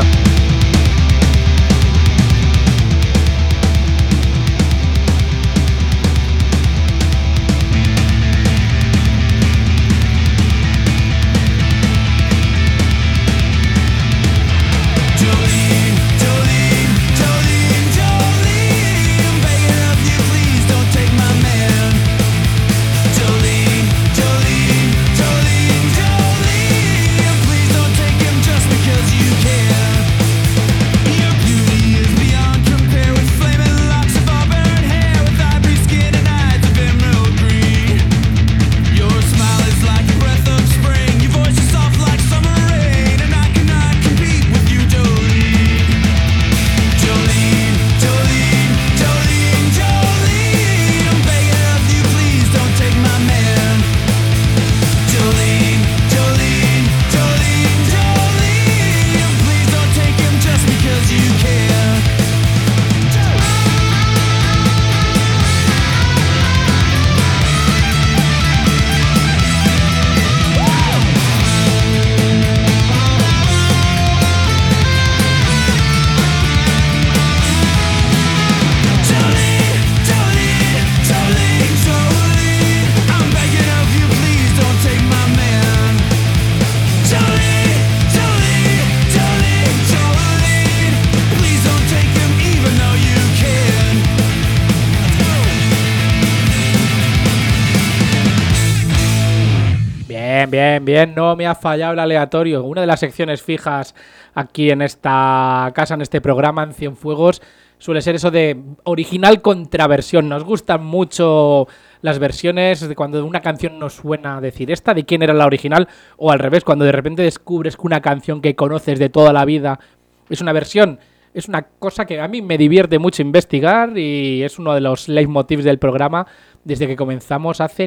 Bien, no me ha fallado el aleatorio. Una de las secciones fijas aquí en esta casa, en este programa, en Cienfuegos, suele ser eso de original contra versión. Nos gustan mucho las versiones de cuando una canción nos suena decir esta de quién era la original, o al revés, cuando de repente descubres que una canción que conoces de toda la vida es una versión. Es una cosa que a mí me divierte mucho investigar y es uno de los leitmotivs del programa desde que comenzamos hace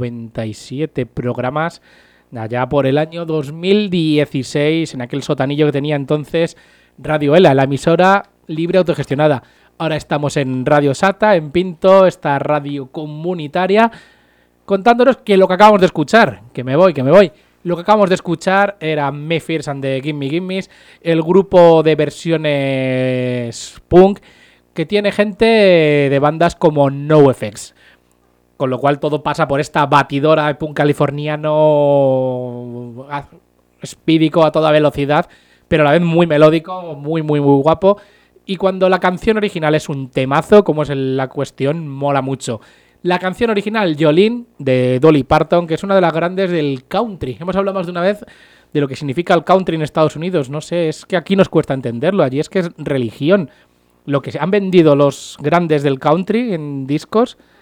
97 programas, allá por el año 2016, en aquel sotanillo que tenía entonces Radio ELA, la emisora libre autogestionada. Ahora estamos en Radio Sata, en Pinto, esta radio comunitaria, contándonos que lo que acabamos de escuchar, que me voy, lo que acabamos de escuchar era Mayfirs and the Gimmes, el grupo de versiones punk que tiene gente de bandas como NoFX. Con lo cual todo pasa por esta batidora de punk californiano espídico a toda velocidad, pero a la vez muy melódico, muy guapo. Y cuando la canción original es un temazo, como es la cuestión, mola mucho. La canción original, Jolene, de Dolly Parton, que es una de las grandes del country. Hemos hablado más de una vez de lo que significa el country en Estados Unidos. No sé, es que aquí nos cuesta entenderlo. Allí es que es religión. Lo que han vendido los grandes del country en discos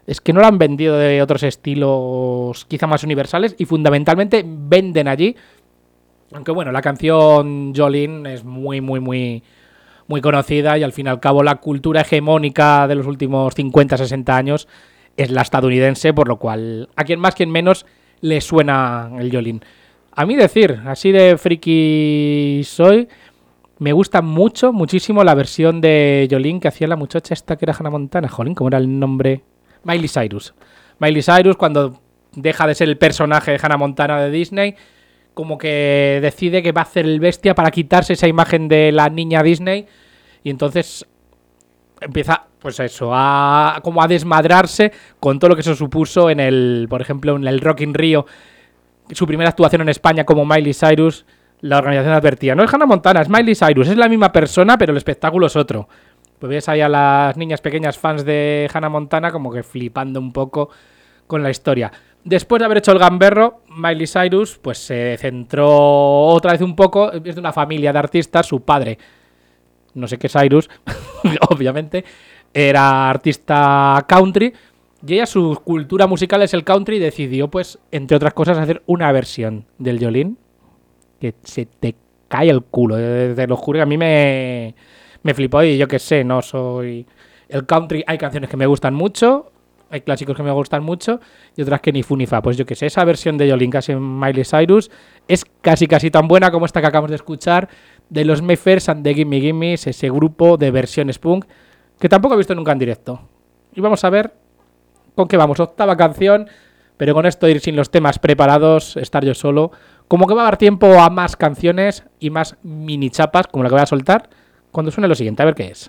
es que no la han vendido de otros estilos quizá más universales y fundamentalmente venden allí. Aunque bueno, la canción Jolene es muy conocida y al fin y al cabo la cultura hegemónica de los últimos 50-60 años es la estadounidense, por lo cual a quien más, quien menos le suena el Jolene. A mí decir, así de friki soy, me gusta muchísimo la versión de Jolene que hacía la muchacha esta que era Hannah Montana. Jolín, ¿cómo era el nombre? Miley Cyrus. Miley Cyrus, cuando deja de ser el personaje de Hannah Montana de Disney, como que decide que va a hacer el bestia para quitarse esa imagen de la niña Disney y entonces empieza, pues eso, como a desmadrarse con todo lo que eso supuso en el, por ejemplo, en el Rock in Rio, su primera actuación en España como Miley Cyrus. La organización advertía, no es Hannah Montana, es Miley Cyrus, es la misma persona, pero el espectáculo es otro. Pues ves ahí a las niñas pequeñas fans de Hannah Montana como que flipando un poco con la historia. Después de haber hecho el gamberro, Miley Cyrus pues se centró otra vez un poco, es de una familia de artistas, su padre, no sé qué Cyrus, obviamente, era artista country, y ella su cultura musical es el country y decidió pues, entre otras cosas, hacer una versión del Jolene que se te cae el culo, te lo juro que a mí me flipó y yo qué sé, no soy... El country, hay canciones que me gustan mucho, hay clásicos que me gustan mucho y otras que ni fu ni fa. Pues yo qué sé, esa versión de Jolene casi en Miley Cyrus es casi tan buena como esta que acabamos de escuchar de los Mayfairs and the Gimme Gimmes, ese grupo de versiones punk que tampoco he visto nunca en directo. Y vamos a ver con qué vamos, 8ª canción, pero con esto ir sin los temas preparados, estar yo solo, como que va a dar tiempo a más canciones y más mini chapas, como la que voy a soltar, cuando suene lo siguiente, a ver qué es.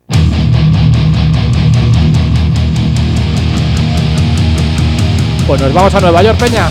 Pues nos vamos a Nueva York, peña.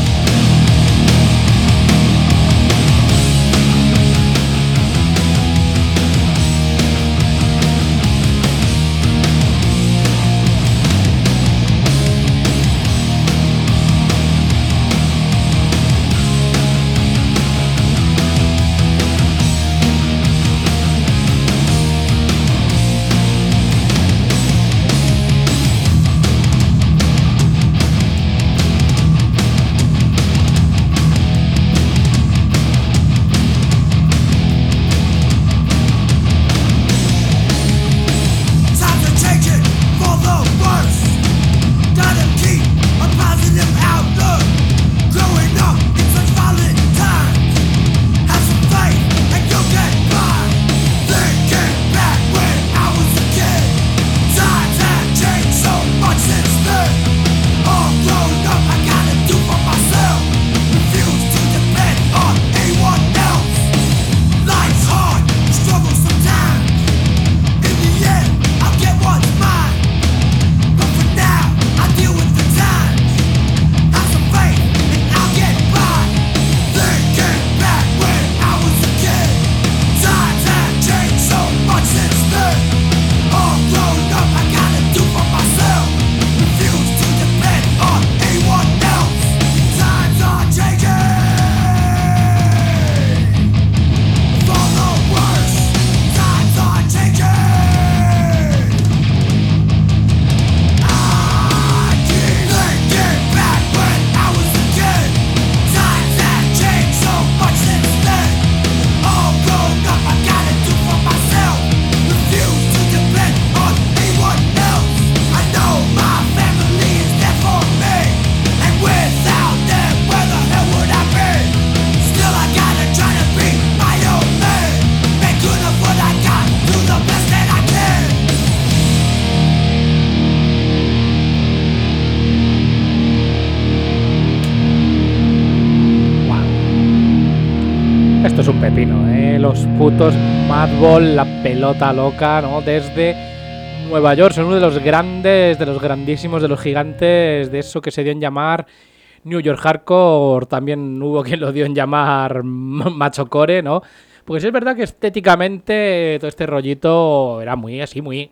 Esto es un pepino, los putos Madball, la pelota loca, ¿no? Desde Nueva York, son uno de los grandes, de los grandísimos, de los gigantes, de eso que se dio en llamar New York Hardcore, también hubo quien lo dio en llamar Machocore, ¿no? Porque sí es verdad que estéticamente todo este rollito era muy así, muy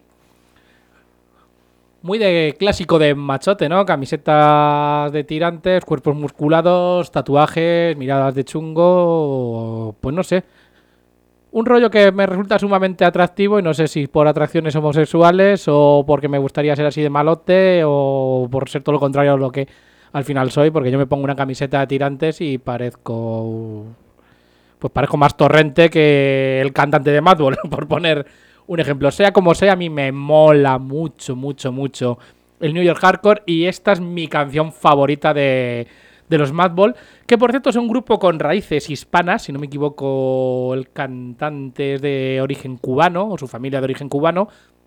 de clásico de machote, ¿no? Camisetas de tirantes, cuerpos musculados, tatuajes, miradas de chungo, pues no sé. Un rollo que me resulta sumamente atractivo y no sé si por atracciones homosexuales o porque me gustaría ser así de malote o por ser todo lo contrario a lo que al final soy, porque yo me pongo una camiseta de tirantes y parezco más Torrente que el cantante de Madball, por poner un ejemplo. Sea como sea, a mí me mola mucho, mucho, mucho el New York Hardcore y esta es mi canción favorita de los Madball, que por cierto es un grupo con raíces hispanas, si no me equivoco, el cantante es de origen cubano, o su familia de origen cubano,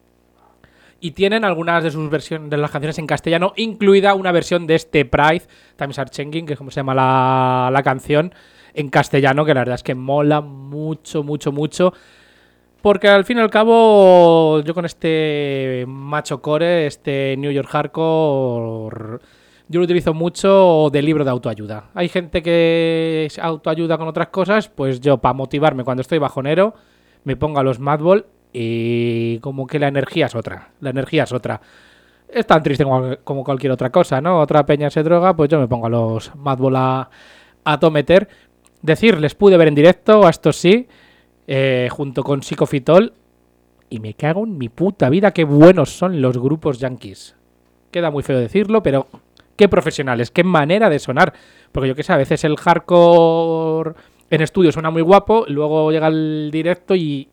y tienen algunas de sus versiones de las canciones en castellano, incluida una versión de este Pride, Times Are Changing, que es como se llama la canción, en castellano, que la verdad es que mola mucho, mucho, mucho, porque al fin y al cabo yo con este macho core, este New York Hardcore, yo lo utilizo mucho de libro de autoayuda. Hay gente que se autoayuda con otras cosas, pues yo para motivarme cuando estoy bajonero me pongo a los Madball y como que la energía es otra. La energía es otra. Es tan triste como cualquier otra cosa, ¿no? Otra peña se droga, pues yo me pongo a los Madball a tometer. Les pude ver en directo, a estos sí, junto con Psicofitol, y me cago en mi puta vida, qué buenos son los grupos yankees. Queda muy feo decirlo, pero qué profesionales, qué manera de sonar. Porque yo qué sé, a veces el hardcore en estudio suena muy guapo, luego llega el directo y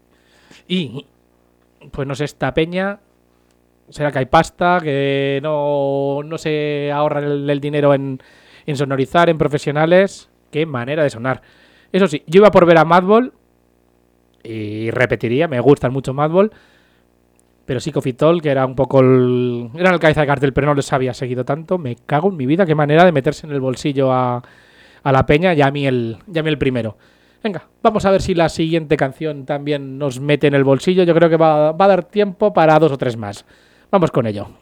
pues no sé, esta peña, será que hay pasta, que no se ahorra el dinero en sonorizar, en profesionales. Qué manera de sonar. Eso sí, yo iba por ver a Madball y repetiría, me gustan mucho Madball, pero Psicofitol, que era un poco era el cabeza de cartel, pero no les había seguido tanto. Me cago en mi vida, qué manera de meterse en el bolsillo a la peña, ya a mí el primero. Venga, vamos a ver si la siguiente canción también nos mete en el bolsillo. Yo creo que va a dar tiempo para 2 o 3 más. Vamos con ello.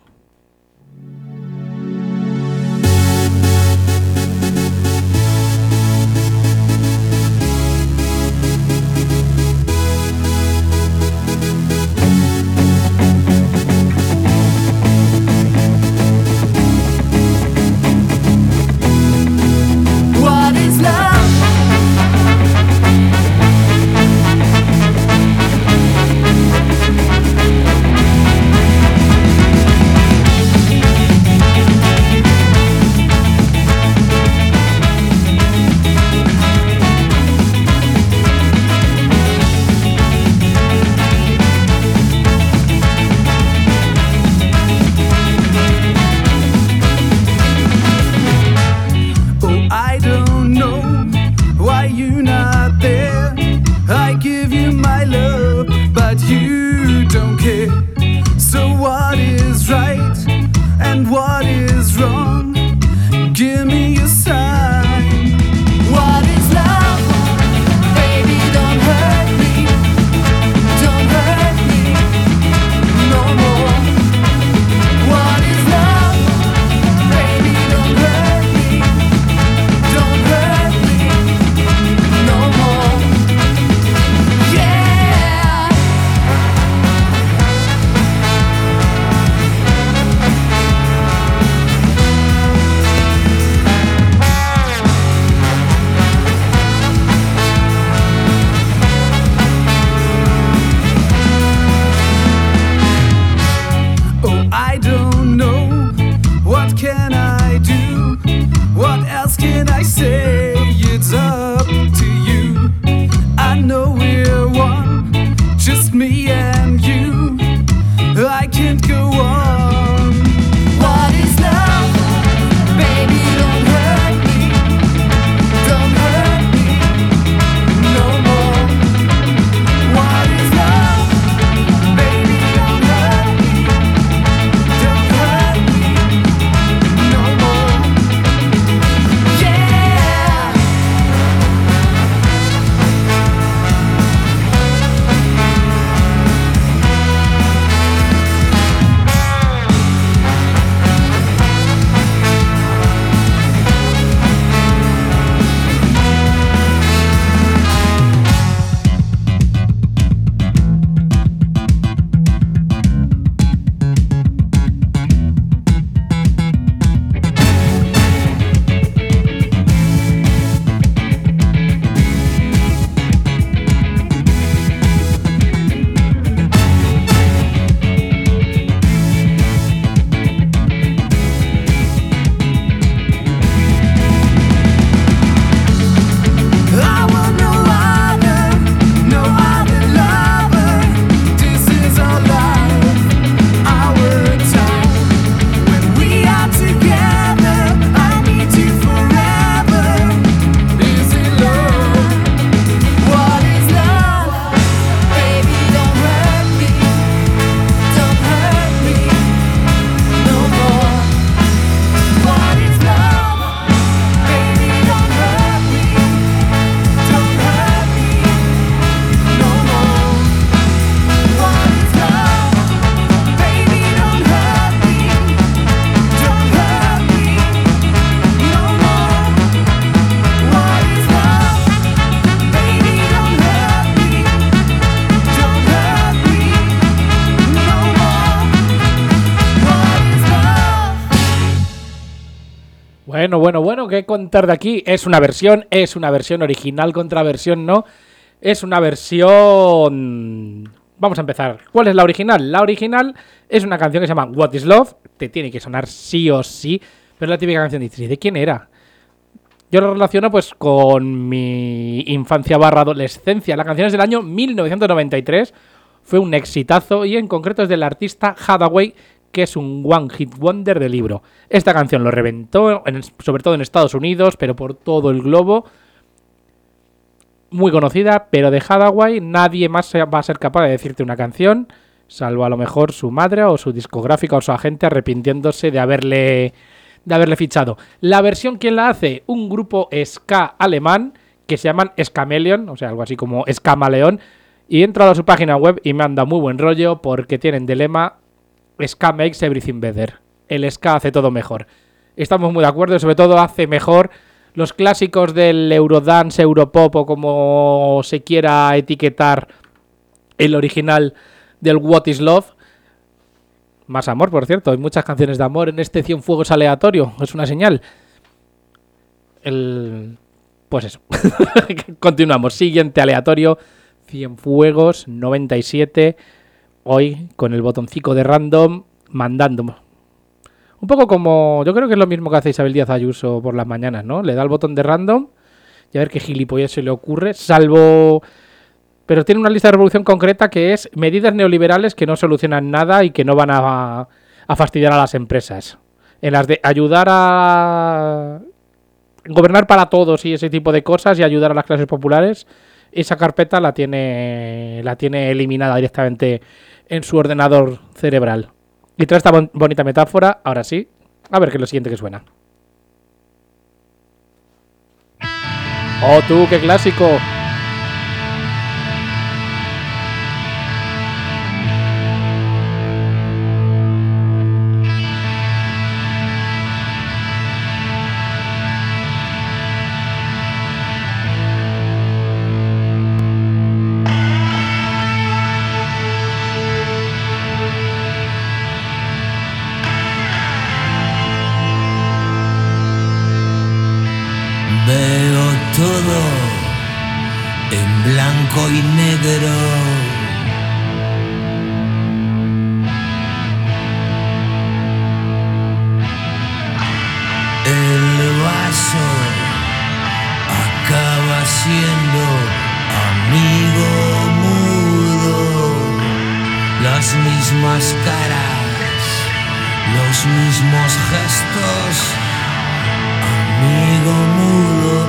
Bueno, ¿qué contar de aquí? Es una versión original contra versión, ¿no? Es una versión... Vamos a empezar. ¿Cuál es la original? La original es una canción que se llama What is Love. Te tiene que sonar sí o sí. Pero es la típica canción. Dices, ¿y de quién era? Yo lo relaciono pues con mi infancia / adolescencia. La canción es del año 1993. Fue un exitazo y en concreto es del artista Hathaway, que es un one hit wonder de libro. Esta canción lo reventó, sobre todo en Estados Unidos, pero por todo el globo. Muy conocida, pero de Hathaway nadie más va a ser capaz de decirte una canción, salvo a lo mejor su madre o su discográfica o su agente arrepintiéndose de haberle fichado. La versión, ¿quién la hace? Un grupo ska alemán que se llaman Scameleon, o sea, algo así como Escamaleón. Y he entrado a su página web y me han dado muy buen rollo porque tienen de lema Ska makes everything better. El ska hace todo mejor. Estamos muy de acuerdo y sobre todo hace mejor los clásicos del Eurodance, Europop o como se quiera etiquetar el original del What is Love. Más amor, por cierto. Hay muchas canciones de amor en este Cienfuegos aleatorio. Es una señal. Pues eso. Continuamos. Siguiente aleatorio. Cienfuegos 97. Hoy con el botoncito de random mandando. Un poco como... Yo creo que es lo mismo que hace Isabel Díaz Ayuso por las mañanas, ¿no? Le da el botón de random y a ver qué gilipollez se le ocurre. Salvo... Pero tiene una lista de reproducción concreta que es medidas neoliberales que no solucionan nada y que no van a fastidiar a las empresas. En las de ayudar a gobernar para todos y ese tipo de cosas y ayudar a las clases populares, esa carpeta la tiene eliminada directamente en su ordenador cerebral. Y tras esta bonita metáfora, ahora sí, a ver qué es lo siguiente que suena. ¡Oh, tú, qué clásico! Veo todo en blanco y negro. El vaso acaba siendo amigo mudo. Las mismas caras, los mismos gestos. Amigo mudo,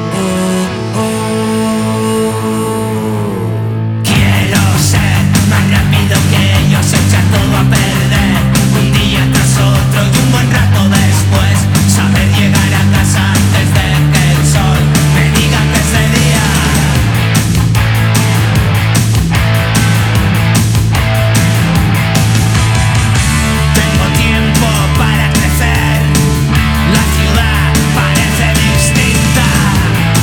Quiero ser más rápido que ellos, echar todo a perder. Un día tras otro y un buen rato después, saber llegar a casa antes de que el sol me diga que es de día. Tengo tiempo para crecer. La ciudad parece distinta.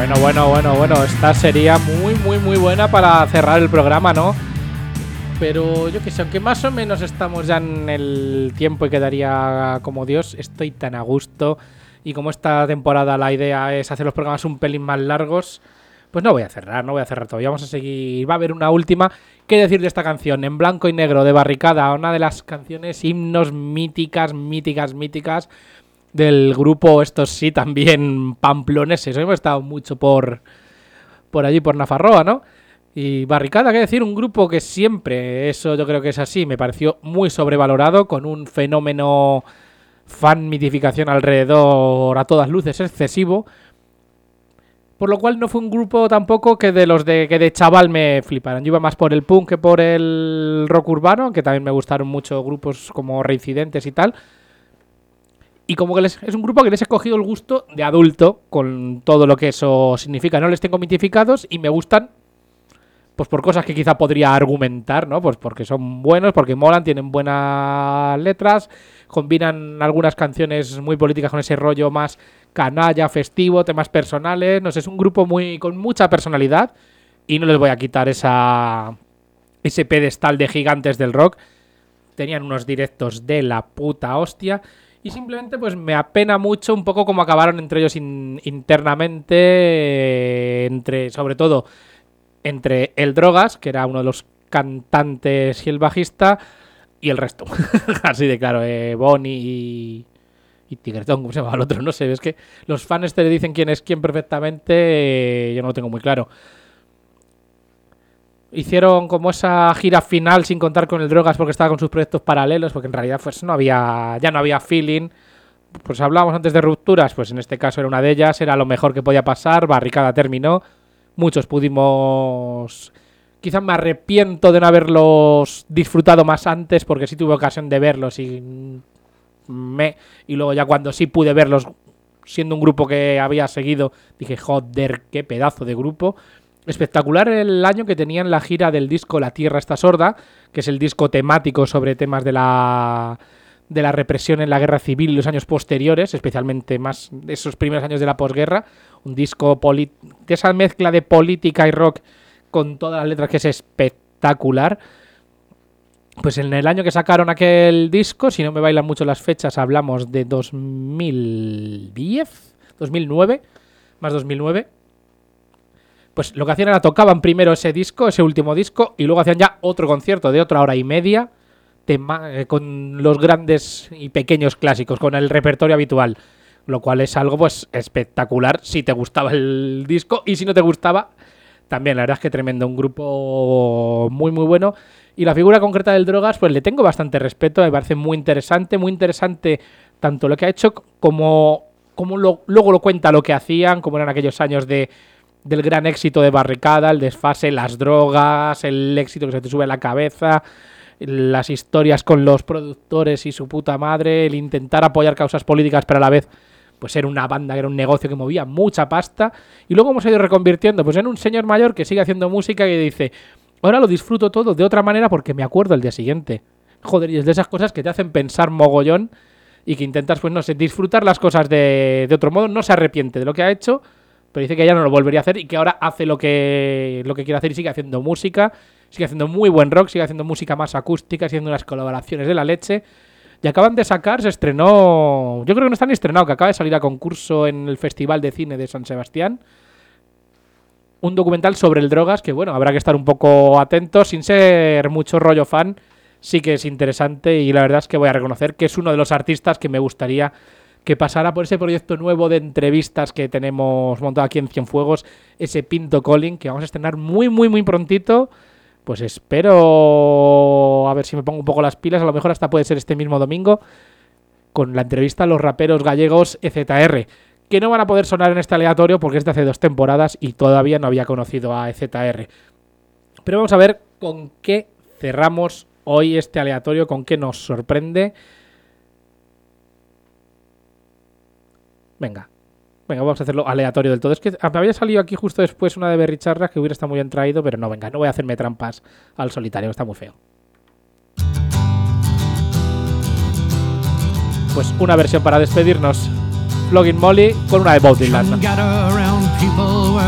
Bueno. Esta sería muy buena para cerrar el programa, ¿no? Pero yo qué sé, aunque más o menos estamos ya en el tiempo y quedaría como Dios, estoy tan a gusto. Y como esta temporada la idea es hacer los programas un pelín más largos, pues no voy a cerrar todavía. Vamos a seguir. Va a haber una última. ¿Qué decir de esta canción? En blanco y negro, de Barricada, una de las canciones himnos míticas del grupo, estos sí, también pamploneses. Hoy hemos estado mucho por allí, por Nafarroa, ¿no? Y Barricada, qué decir, un grupo que siempre, eso yo creo que es así, me pareció muy sobrevalorado, con un fenómeno fan mitificación alrededor a todas luces excesivo, por lo cual no fue un grupo tampoco que de los que de chaval me fliparan. Yo iba más por el punk que por el rock urbano, que también me gustaron mucho grupos como Reincidentes y tal. Y como que es un grupo que les he cogido el gusto de adulto, con todo lo que eso significa. No les tengo mitificados y me gustan, pues por cosas que quizá podría argumentar, ¿no? Pues porque son buenos, porque molan, tienen buenas letras, combinan algunas canciones muy políticas con ese rollo más canalla, festivo, temas personales. No sé, es un grupo con mucha personalidad y no les voy a quitar ese pedestal de gigantes del rock. Tenían unos directos de la puta hostia. Y simplemente pues me apena mucho un poco cómo acabaron entre ellos internamente, sobre todo entre el Drogas, que era uno de los cantantes y el bajista, y el resto. Así de claro, Bonnie y Tigretón, ¿cómo se llama el otro? No sé, es que los fans te dicen quién es quién perfectamente, yo no lo tengo muy claro. Hicieron como esa gira final sin contar con el Drogas porque estaba con sus proyectos paralelos, porque en realidad pues ya no había feeling. Pues hablábamos antes de rupturas, pues en este caso era una de ellas, era lo mejor que podía pasar, Barricada terminó, muchos pudimos... Quizás me arrepiento de no haberlos disfrutado más antes, porque sí tuve ocasión de verlos y luego ya cuando sí pude verlos, siendo un grupo que había seguido, dije, joder, qué pedazo de grupo. Espectacular el año que tenían la gira del disco La Tierra está sorda, que es el disco temático sobre temas de la represión en la guerra civil y los años posteriores, especialmente más de esos primeros años de la posguerra. Un disco de esa mezcla de política y rock con todas las letras que es espectacular. Pues en el año que sacaron aquel disco, si no me bailan mucho las fechas, hablamos de 2010, 2009, más 2009. Pues lo que hacían era tocaban primero ese último disco, y luego hacían ya otro concierto de otra hora y media con los grandes y pequeños clásicos, con el repertorio habitual, lo cual es algo pues espectacular si te gustaba el disco, y si no te gustaba también. La verdad es que tremendo, un grupo muy bueno, y la figura concreta del Drogas pues le tengo bastante respeto, me parece muy interesante tanto lo que ha hecho como luego lo cuenta lo que hacían, como eran aquellos años del gran éxito de Barricada, el desfase, las drogas, el éxito que se te sube a la cabeza, las historias con los productores y su puta madre, el intentar apoyar causas políticas, pero a la vez pues era una banda, que era un negocio que movía mucha pasta, y luego hemos ido reconvirtiendo pues en un señor mayor que sigue haciendo música y dice, ahora lo disfruto todo de otra manera porque me acuerdo el día siguiente. Joder, y es de esas cosas que te hacen pensar mogollón y que intentas, pues no sé, disfrutar las cosas de otro modo. No se arrepiente de lo que ha hecho, pero dice que ya no lo volvería a hacer y que ahora hace lo que quiere hacer y sigue haciendo música, sigue haciendo muy buen rock, sigue haciendo música más acústica, haciendo unas colaboraciones de la leche. Y acaban de sacar, se estrenó, yo creo que no está ni estrenado, que acaba de salir a concurso en el Festival de Cine de San Sebastián, un documental sobre el Drogas, que bueno, habrá que estar un poco atentos, sin ser mucho rollo fan, sí que es interesante, y la verdad es que voy a reconocer que es uno de los artistas que me gustaría que pasara por ese proyecto nuevo de entrevistas que tenemos montado aquí en Cienfuegos, ese Pinto Calling, que vamos a estrenar muy prontito. Pues espero a ver si me pongo un poco las pilas, a lo mejor hasta puede ser este mismo domingo, con la entrevista a los raperos gallegos EZR, que no van a poder sonar en este aleatorio porque es de hace 2 temporadas y todavía no había conocido a EZR. Pero vamos a ver con qué cerramos hoy este aleatorio, con qué nos sorprende. Venga, vamos a hacerlo aleatorio del todo. Es que me había salido aquí justo después una de Berry Charras que hubiera estado muy bien traído, pero no voy a hacerme trampas al solitario, está muy feo. Pues una versión para despedirnos, Flogging Molly con una de Bob Dylan.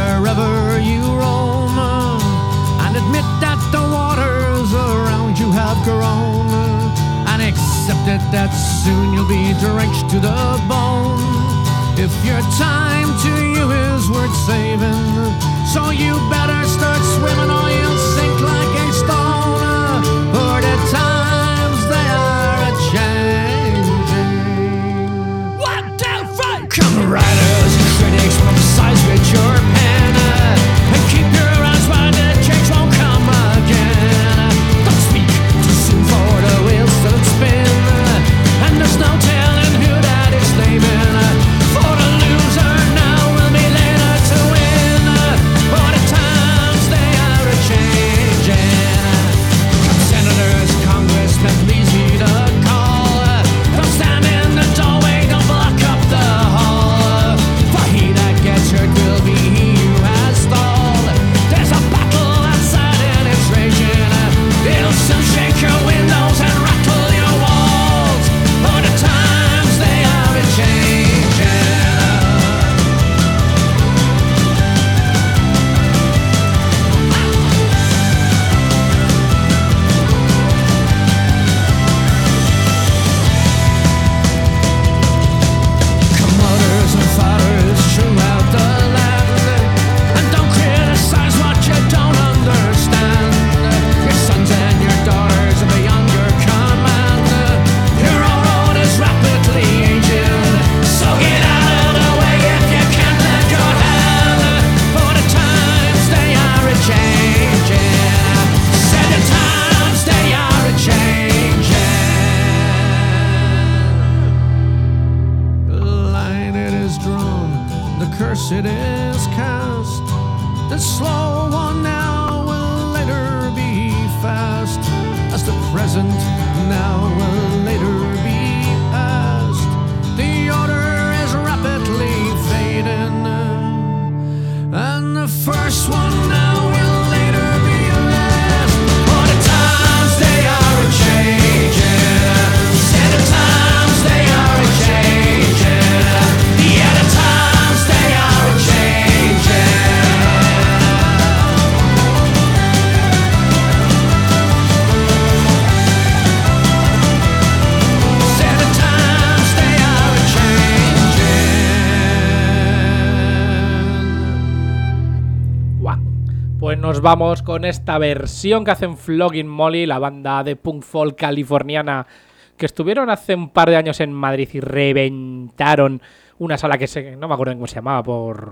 that soon you'll be drenched to the bone. If your time to you is worth saving, so you better start swimming or you'll sink like a stone. For the times they are a-changing. 1, 2, 3! Come writers and critics, prophesize with your pen, and keep your eyes wide, the change won't come again. Don't speak too soon for the wheels still spin, and there's no telling who that is naming. For the loser now will be later to win. For the times they are a-changing. Come senators, congressmen, please heed a call. Don't stand in the doorway, don't block up the hall. For he that gets hurt will be he who has stalled. There's a battle outside and it's raging. It'll soon shake your windows and rattle your walls. For the times they are a-changing. Come mothers and fathers throughout the land, and don't criticize what you don't understand. Your sons and your daughters of a younger command, your own road is rapidly aging. So get out of the way if you can't lend your hand. For the times they are a-changing. Said the times they are a-changing. The line it is drawn, the curse it is cast. The slow one now will later be fast, as the present now will later be past. The order is rapidly fading, and the first one now will later be last. For the times they are a-changing. Say the times they are a-changing. Yeah, the times they are a-changing. Say the times they are a-changing. Guau. Pues nos vamos con esta versión que hacen Flogging Molly, la banda de punk folk californiana que estuvieron hace un par de años en Madrid y reventaron una sala que no me acuerdo cómo se llamaba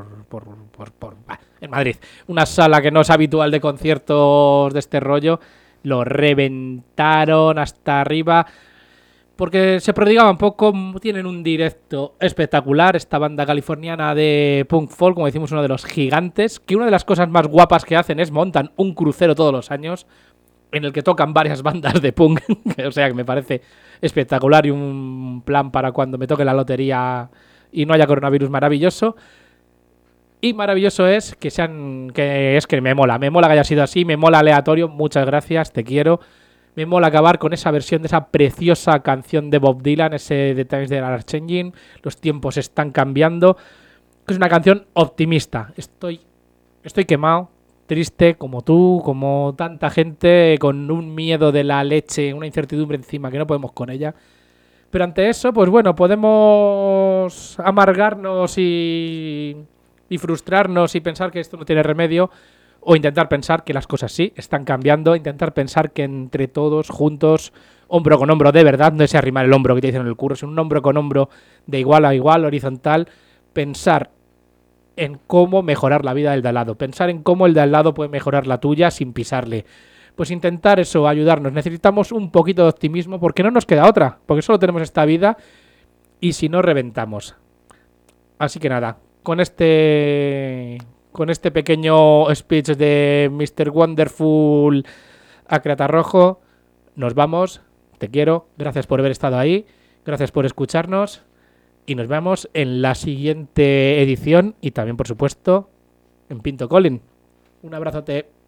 en Madrid. Una sala que no es habitual de conciertos de este rollo. Lo reventaron hasta arriba porque se prodigaban poco. Tienen un directo espectacular, esta banda californiana de punk folk, como decimos, uno de los gigantes, que una de las cosas más guapas que hacen es montan un crucero todos los años en el que tocan varias bandas de punk. O sea que me parece espectacular y un plan para cuando me toque la lotería y no haya coronavirus maravilloso. Y maravilloso es que me mola que haya sido así, me mola aleatorio, muchas gracias, te quiero. Me mola acabar con esa versión de esa preciosa canción de Bob Dylan, ese The Times They Are Changing, los tiempos están cambiando. Es una canción optimista. Estoy quemado, triste, como tú, como tanta gente, con un miedo de la leche, una incertidumbre encima que no podemos con ella. Pero ante eso, pues bueno, podemos amargarnos y frustrarnos y pensar que esto no tiene remedio, o intentar pensar que las cosas sí están cambiando, intentar pensar que entre todos, juntos, hombro con hombro, de verdad, no es arrimar el hombro que te dicen en el curso, es un hombro con hombro de igual a igual, horizontal, pensar en cómo mejorar la vida del de al lado, pensar en cómo el de al lado puede mejorar la tuya sin pisarle. Pues intentar eso, ayudarnos. Necesitamos un poquito de optimismo porque no nos queda otra, porque solo tenemos esta vida y si no, reventamos. Así que nada, con este pequeño speech de Mr. Wonderful Acrata Rojo, nos vamos. Te quiero, gracias por haber estado ahí, gracias por escucharnos y nos vemos en la siguiente edición y también, por supuesto, en Pinto Colin. Un abrazote.